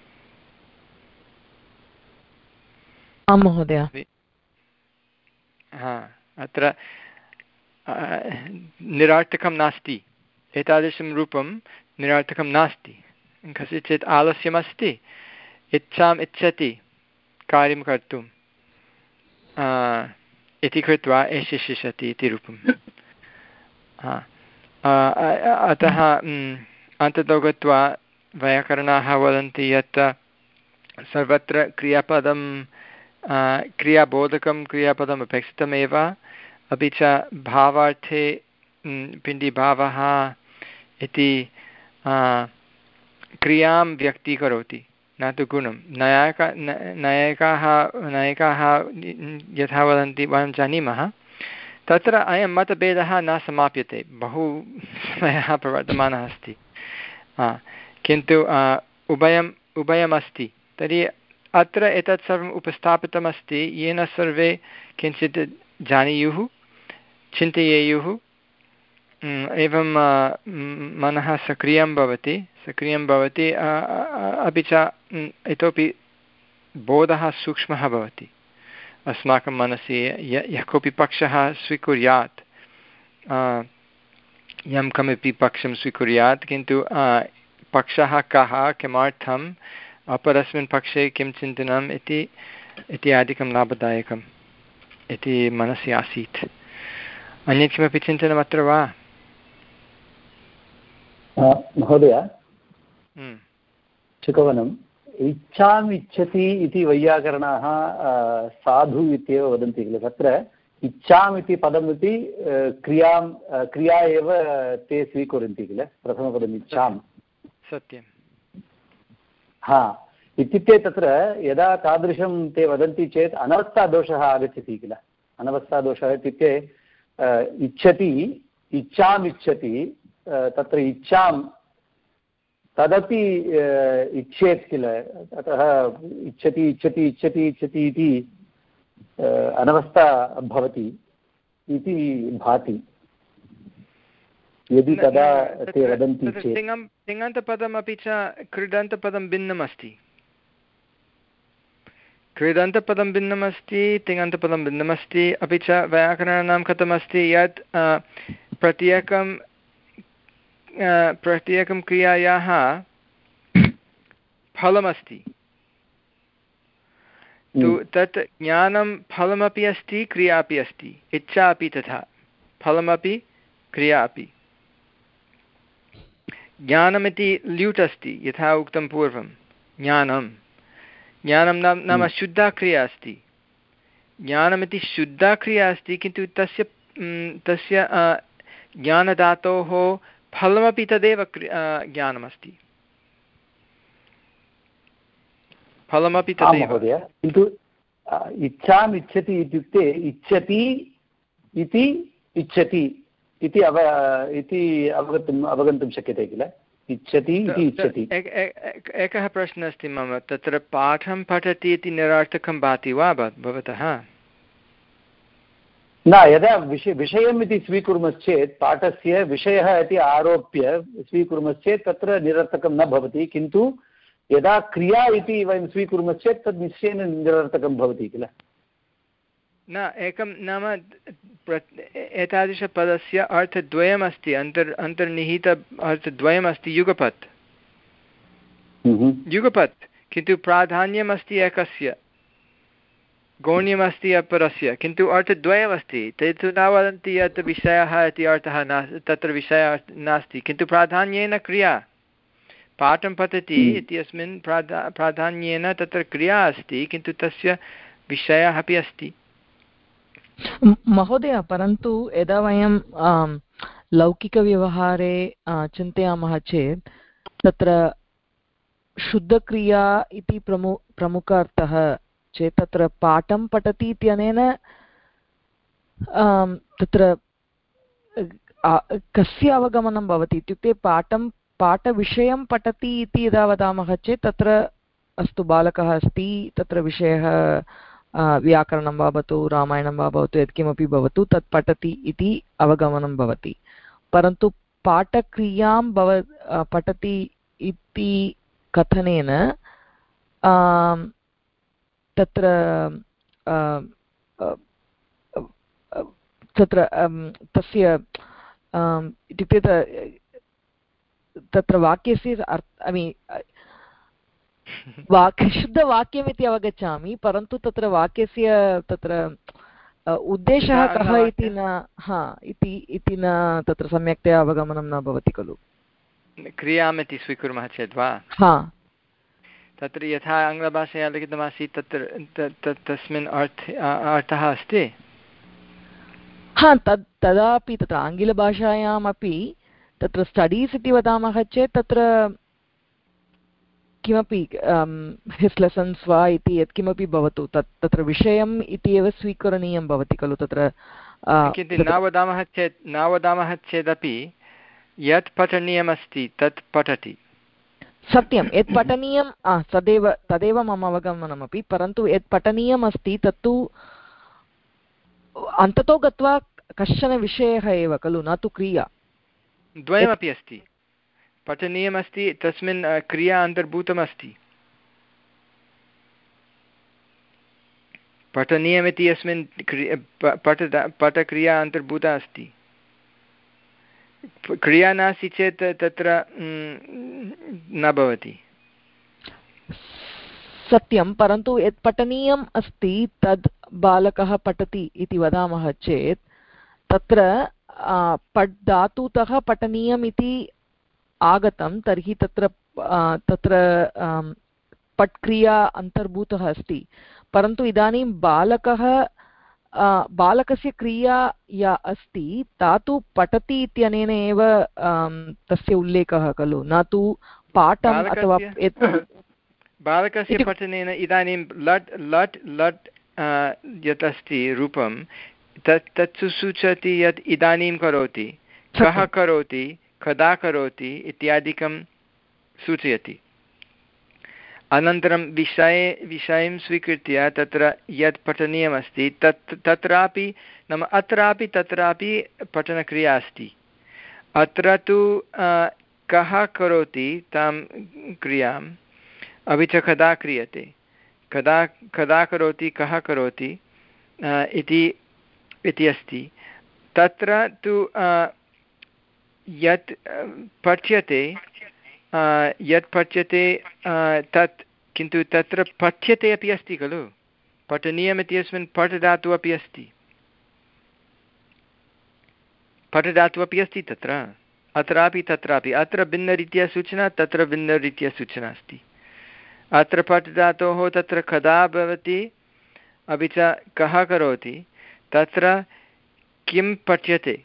आं महोदय। हा अत्र निरर्थकं नास्ति, एतादृशं रूपं निरर्थकं नास्ति। कस्यचित् आलस्यमस्ति, इच्छाम् इच्छति कार्यं कर्तुं इति कृत्वा एषे शिषति इति रूपम्। अतः अन्ततो गत्वा वैयाकरणाः वदन्ति यत् सर्वत्र क्रियापदं क्रियाबोधकं क्रियापदम् अपेक्षितमेव, अपि च भावार्थे पिण्डिभावः इति क्रियां व्यक्तीकरोति न तु गुणं। नैयायिक नैयायिकाः नैयायिकाः यथा वदन्ति वयं जानीमः, तत्र अयं मतभेदः न समाप्यते, बहु समयः प्रवर्तमानः अस्ति, किन्तु उभयम् उभयमस्ति। तर्हि अत्र एतत् सर्वम् उपस्थापितमस्ति येन सर्वे किञ्चित् जानीयुः चिन्तयेयुः एवं मनः सक्रियं भवति सक्रियं भवति अपि च इतोपि बोधः सूक्ष्मः भवति अस्माकं मनसि यः कोऽपि पक्षः स्वीकुर्यात् यं कमपि पक्षं स्वीकुर्यात् किन्तु पक्षः कः किमर्थम् अपरस्मिन् पक्षे किं चिन्तनम् इति इत्यादिकं लाभदायकम् इति मनसि आसीत्। अन्यत् किमपि चिन्तनमत्र वा महोदय? चिकवनम् इच्छाम् इच्छति इति वैयाकरणाः साधु इत्येव वदन्ति किल। तत्र इच्छाम् इति पदमिति क्रियां क्रिया एव ते स्वीकुर्वन्ति किल, प्रथमपदम् इच्छां। सत्यं। हा, इत्युक्ते तत्र यदा तादृशं ते वदन्ति चेत् अनवस्थादोषः आगच्छति किल। अनवस्थादोषः इत्युक्ते इच्छति इच्छाम् इच्छति तत्र इच्छां तदपि इच्छेत् किल। अतः इच्छति इच्छति इच्छति इच्छति इति अनवस्था भवति इति भाति यदि तदा ते वदन्ति चेत्। तिङन्तपदमपि च क्रीडन्तपदं भिन्नमस्ति। क्रीडन्तपदं भिन्नमस्ति, तिङन्तपदं भिन्नमस्ति। अपि च व्याकरणानां कथमस्ति यत् प्रत्येकं प्रत्येकं क्रियायाः फलमस्ति। तु तत् ज्ञानं फलमपि अस्ति, क्रिया अपि अस्ति, इच्छा अपि तथा, फलमपि क्रिया अपि। ज्ञानमिति ल्यूट् अस्ति, यथा उक्तं पूर्वं। ज्ञानं ज्ञानं नाम नाम शुद्धा क्रिया अस्ति। ज्ञानमिति शुद्धा क्रिया अस्ति, किन्तु तस्य तस्य ज्ञानधातोः फलमपि तदेव ज्ञानमस्ति, फलमपि तदेव। किन्तु इच्छाम् इच्छति इत्युक्ते इच्छति इति इच्छति इति अव इति अवगन्तुम् अवगन्तुं शक्यते किल। इच्छति इति इच्छति। एकः प्रश्नः अस्ति मम, तत्र पाठं पठति इति निरर्थकं भाति वा भवतः? न, यदा विषय विषयम् इति स्वीकुर्मश्चेत् पाठस्य विषयः इति आरोप्य स्वीकुर्मश्चेत् तत्र निरर्थकं न भवति, किन्तु यदा क्रिया इति वयं स्वीकुर्मश्चेत् तद् निश्चयेन निरर्थकं भवति किल। न, एकं नाम एतादृशपदस्य अर्थद्वयमस्ति, अन्तर् अन्तर्निहित अर्थद्वयमस्ति, युगपत् युगपत् किन्तु प्राधान्यमस्ति एकस्य, गौण्यमस्ति अपरस्य, किन्तु अर्थद्वयमस्ति। ते तु न वदन्ति यत् विषयः इति अर्थः नास्ति, तत्र विषयः नास्ति, किन्तु प्राधान्येन क्रिया। पाठं पठति इत्यस्मिन् प्राधा प्राधान्येन तत्र क्रिया अस्ति, किन्तु तस्य विषयः अपि अस्ति। महोदय, परन्तु यदा वयं लौकिकव्यवहारे चिन्तयामः चेत् तत्र शुद्धक्रिया इति प्रमु प्रमुख अर्थः चेत् तत्र पाठं पठति इत्यनेन तत्र कस्य अवगमनं भवति इत्युक्ते पाठं पाठविषयं पठति इति यदा वदामः चेत् तत्र अस्तु बालकः अस्ति, तत्र विषयः व्याकरणं वा भवतु, रामायणं वा भवतु, यत्किमपि भवतु तत् पठति इति अवगमनं भवति। परन्तु पाठक्रियां भव पठति इति कथनेन तत्र तत्र तस्य इत्युक्ते तत्र वाक्यस्य ऐ मीन् वाक् शुद्धवाक्यमिति अवगच्छामि, परन्तु तत्र वाक्यस्य तत्र उद्देशः कः इति न हा इति इति न तत्र सम्यक्तया अवगमनं न भवति खलु। क्रियामिति स्वीकुर्मः चेत् वा, हा तत्र यथा आङ्ग्लभाषया लिखितमासीत् तत्र तस्मिन् अर्थ अर्थः अस्ति। हा तद् तदापि तत्र आङ्ग्लभाषायामपि तत्र स्टडीस् इति वदामः चेत् तत्र किमपि हिस् लेसन्स् वा इति यत्किमपि भवतु तत् तत्र विषयम् इति एव स्वीकरणीयं भवति खलु। तत्र किन्तु न वदामः चेत् न वदामः चेदपि यत् पठनीयमस्ति तत् पठति। सत्यं यत् पठनीयं तदेव तदेव मम अवगमनमपि परन्तु यत् पठनीयम् अस्ति तत्तु अन्ततो गत्वा कश्चन विषयः एव खलु न तु क्रिया द्वयमपि अस्ति पठनीयमस्ति तस्मिन् क्रिया अन्तर्भूतमस्ति पठनीयमिति अस्मिन् पठ पठक्रिया अन्तर्भूता अस्ति क्रिया नास्ति चेत् तत्र न भवति सत्यं परन्तु यत् पठनीयम् अस्ति तद् बालकः पठति इति वदामः चेत् तत्र पठ् धातुतः पठनीयम् इति आगतं तर्हि तत्र तत्र पट् क्रिया अन्तर्भूतः अस्ति परन्तु इदानीं बालकः बालकस्य क्रिया या अस्ति सा तु पठति इत्यनेन एव तस्य उल्लेखः खलु न तु पाठम् अथवा बालकस्य पठनेन इदानीं लट् लट् लट् यत् अस्ति रूपं तत् तत्सु सूचयति यत् इदानीं करोति कः करोति कदा करोति इत्यादिकं सूचयति अनन्तरं विषये विषयं स्वीकृत्य तत्र यत् पठनीयमस्ति तत् तत्रापि नाम अत्रापि तत्रापि पठनक्रिया अस्ति अत्र तु कः करोति तां क्रियाम् अपि च कदा क्रियते कदा कदा करोति कः करोति इति इति अस्ति तत्र तु यत् पठ्यते यत् पठ्यते तत् किन्तु तत्र पठ्यते अपि अस्ति खलु पठनीयमिति अस्मिन् पठ् धातुः अपि अस्ति पठ् धातुः अपि अस्ति तत्र अत्रापि तत्रापि अत्र भिन्नरीत्या सूचना तत्र भिन्नरीत्या सूचना अस्ति अत्र पठ् धातोः तत्र कदा भवति अपि च कः करोति तत्र किं पठ्यते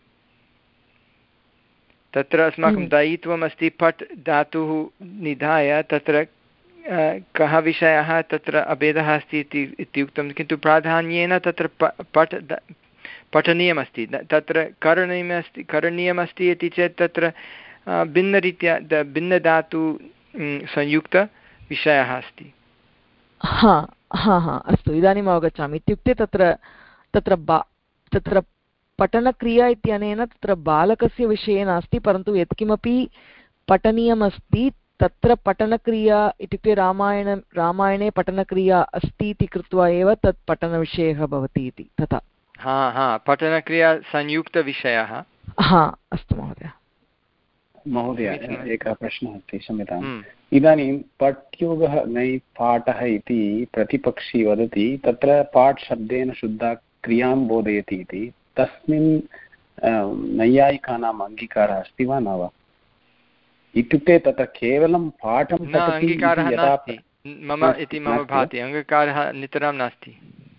तत्र अस्माकं दायित्वमस्ति पठ् धातुः निधाय तत्र कः विषयः तत्र अभेदः अस्ति इति उक्तं किन्तु प्राधान्येन तत्र पठ् पठनीयमस्ति तत्र करणीयमस्ति करणीयमस्ति इति चेत् तत्र भिन्नरीत्या भिन्नधातु संयुक्तविषयः अस्ति हा हा हा अस्तु इदानीम् अवगच्छामि इत्युक्ते तत्र तत्र बा तत्र पठनक्रिया इत्यनेन तत्र बालकस्य विषये नास्ति परन्तु यत्किमपि पठनीयमस्ति तत्र पठनक्रिया इत्युक्ते रामायण रामायणे पठनक्रिया अस्ति इति कृत्वा एव तत् पठनविषयः भवति इति तथा हा हा पठनक्रिया संयुक्तविषयः हा अस्तु महोदय महोदय एकः प्रश्नः अस्ति क्षम्यताम् इदानीं पठ्योगः नै पाठः इति प्रतिपक्षी वदति तत्र पाठ् शब्देन शुद्धा क्रियां बोधयति इति तस्मिन् नैयायिकानाम् अङ्गीकारः अस्ति वा न वा इत्युक्ते तत्र केवलं पाठं न अङ्गीकारः नास्ति मम इति मम भाति अङ्गीकारः नितरां नास्ति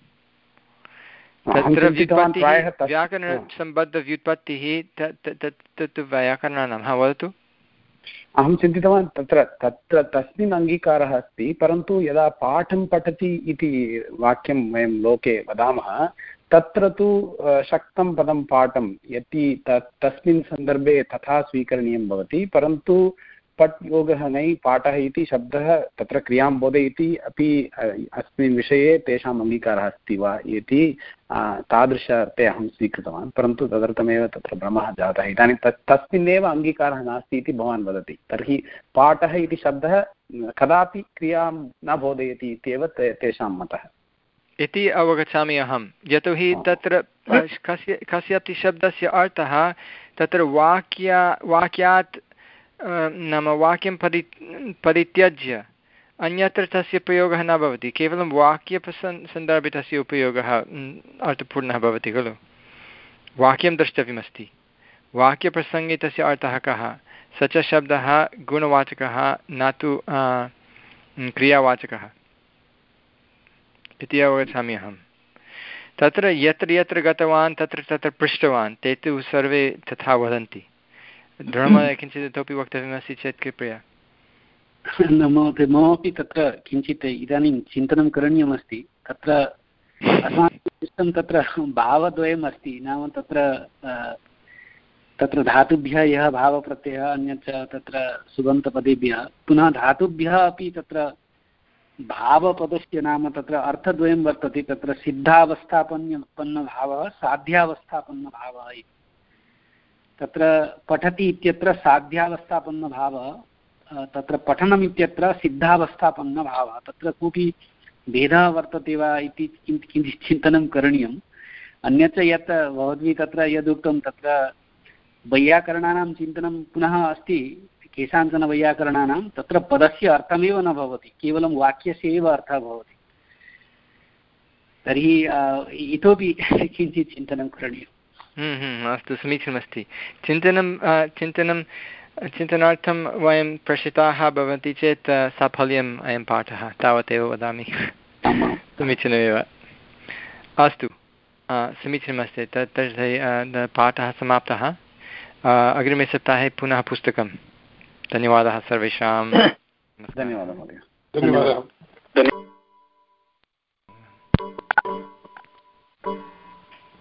तत्र व्युत्पत्तिः व्याकरणसम्बद्धव्युत्पत्तिः तत् व्याकरणानां हा वदतु अहं चिन्तितवान् तत्र तत्र तस्मिन् अङ्गीकारः अस्ति परन्तु यदा पाठं पठति इति वाक्यं वयं लोके वदामः तत्र तु शक्तं पदं पाठं यदि तस्मिन् सन्दर्भे तथा स्वीकरणीयं भवति परन्तु पट् योगः नै पाठः इति शब्दः तत्र क्रियां बोधयति अपि अस्मिन् विषये तेषाम् अङ्गीकारः अस्ति वा इति तादृशर्थे अहं स्वीकृतवान् परन्तु तदर्थमेव तत्र भ्रमः जातः इदानीं तत् तस्मिन्नेव अङ्गीकारः नास्ति इति भवान् वदति तर्हि पाठः इति शब्दः कदापि क्रियां न बोधयति इत्येव ते तेषां मतः इति अवगच्छामि अहं यतोहि तत्र कस्य कस्यापि शब्दस्य अर्थः तत्र वाक्या वाक्यात् नाम वाक्यं परि परित्यज्य अन्यत्र तस्य प्रयोगः न भवति केवलं वाक्यसन्दर्भे तस्य उपयोगः अर्थपूर्णः भवति खलु वाक्यं द्रष्टव्यमस्ति वाक्यप्रसङ्गे तस्य अर्थः कः स च शब्दः गुणवाचकः न तु क्रियावाचकः इति अवगच्छामि अहं तत्र यत्र यत्र गतवान् तत्र तत्र पृष्टवान् ते तु सर्वे तथा वदन्ति धर्मः किञ्चित् इतोपि वक्तव्यमस्ति चेत् कृपया न महोदय ममापि तत्र किञ्चित् इदानीं चिन्तनं करणीयमस्ति तत्र अस्माकं तत्र भावद्वयम् अस्ति नाम तत्र तत्र धातुभ्यः यः भावप्रत्ययः अन्यच्च तत्र सुबन्तपदेभ्यः पुनः धातुभ्यः अपि तत्र भावपदस्य नाम तत्र अर्थद्वयं वर्तते तत्र सिद्धावस्थापन्नपन्नभावः साध्यावस्थापन्नभावः इति तत्र पठति इत्यत्र साध्यावस्थापन्नभावः तत्र पठनम् इत्यत्र सिद्धावस्थापन्नभावः तत्र कोऽपि भेदः वर्तते वा इति किञ्चित् चिन्तनं करणीयम् अन्यच्च यत् भवद्भिः तत्र यदुक्तं तत्र वैयाकरणानां चिन्तनं पुनः अस्ति केषाञ्चन वैयाकरणानां तत्र पदस्य अर्थमेव न भवति केवलं वाक्यस्य एव अर्थः भवति तर्हि इतोपि किञ्चित् चिन्तनं करणीयम्। अस्तु समीचीनमस्ति चिन्तनं चिन्तनं चिन्तनार्थं वयं प्रशिताः भवन्ति चेत् साफल्यम् अयं पाठः तावदेव वदामि समीचीनमेव अस्तु समीचीनमस्ति तत् तर्हि पाठः समाप्तः अग्रिमे सप्ताहे पुनः पुस्तकं धन्यवादः सर्वेषां धन्यवादः महोदय धन्यवादः।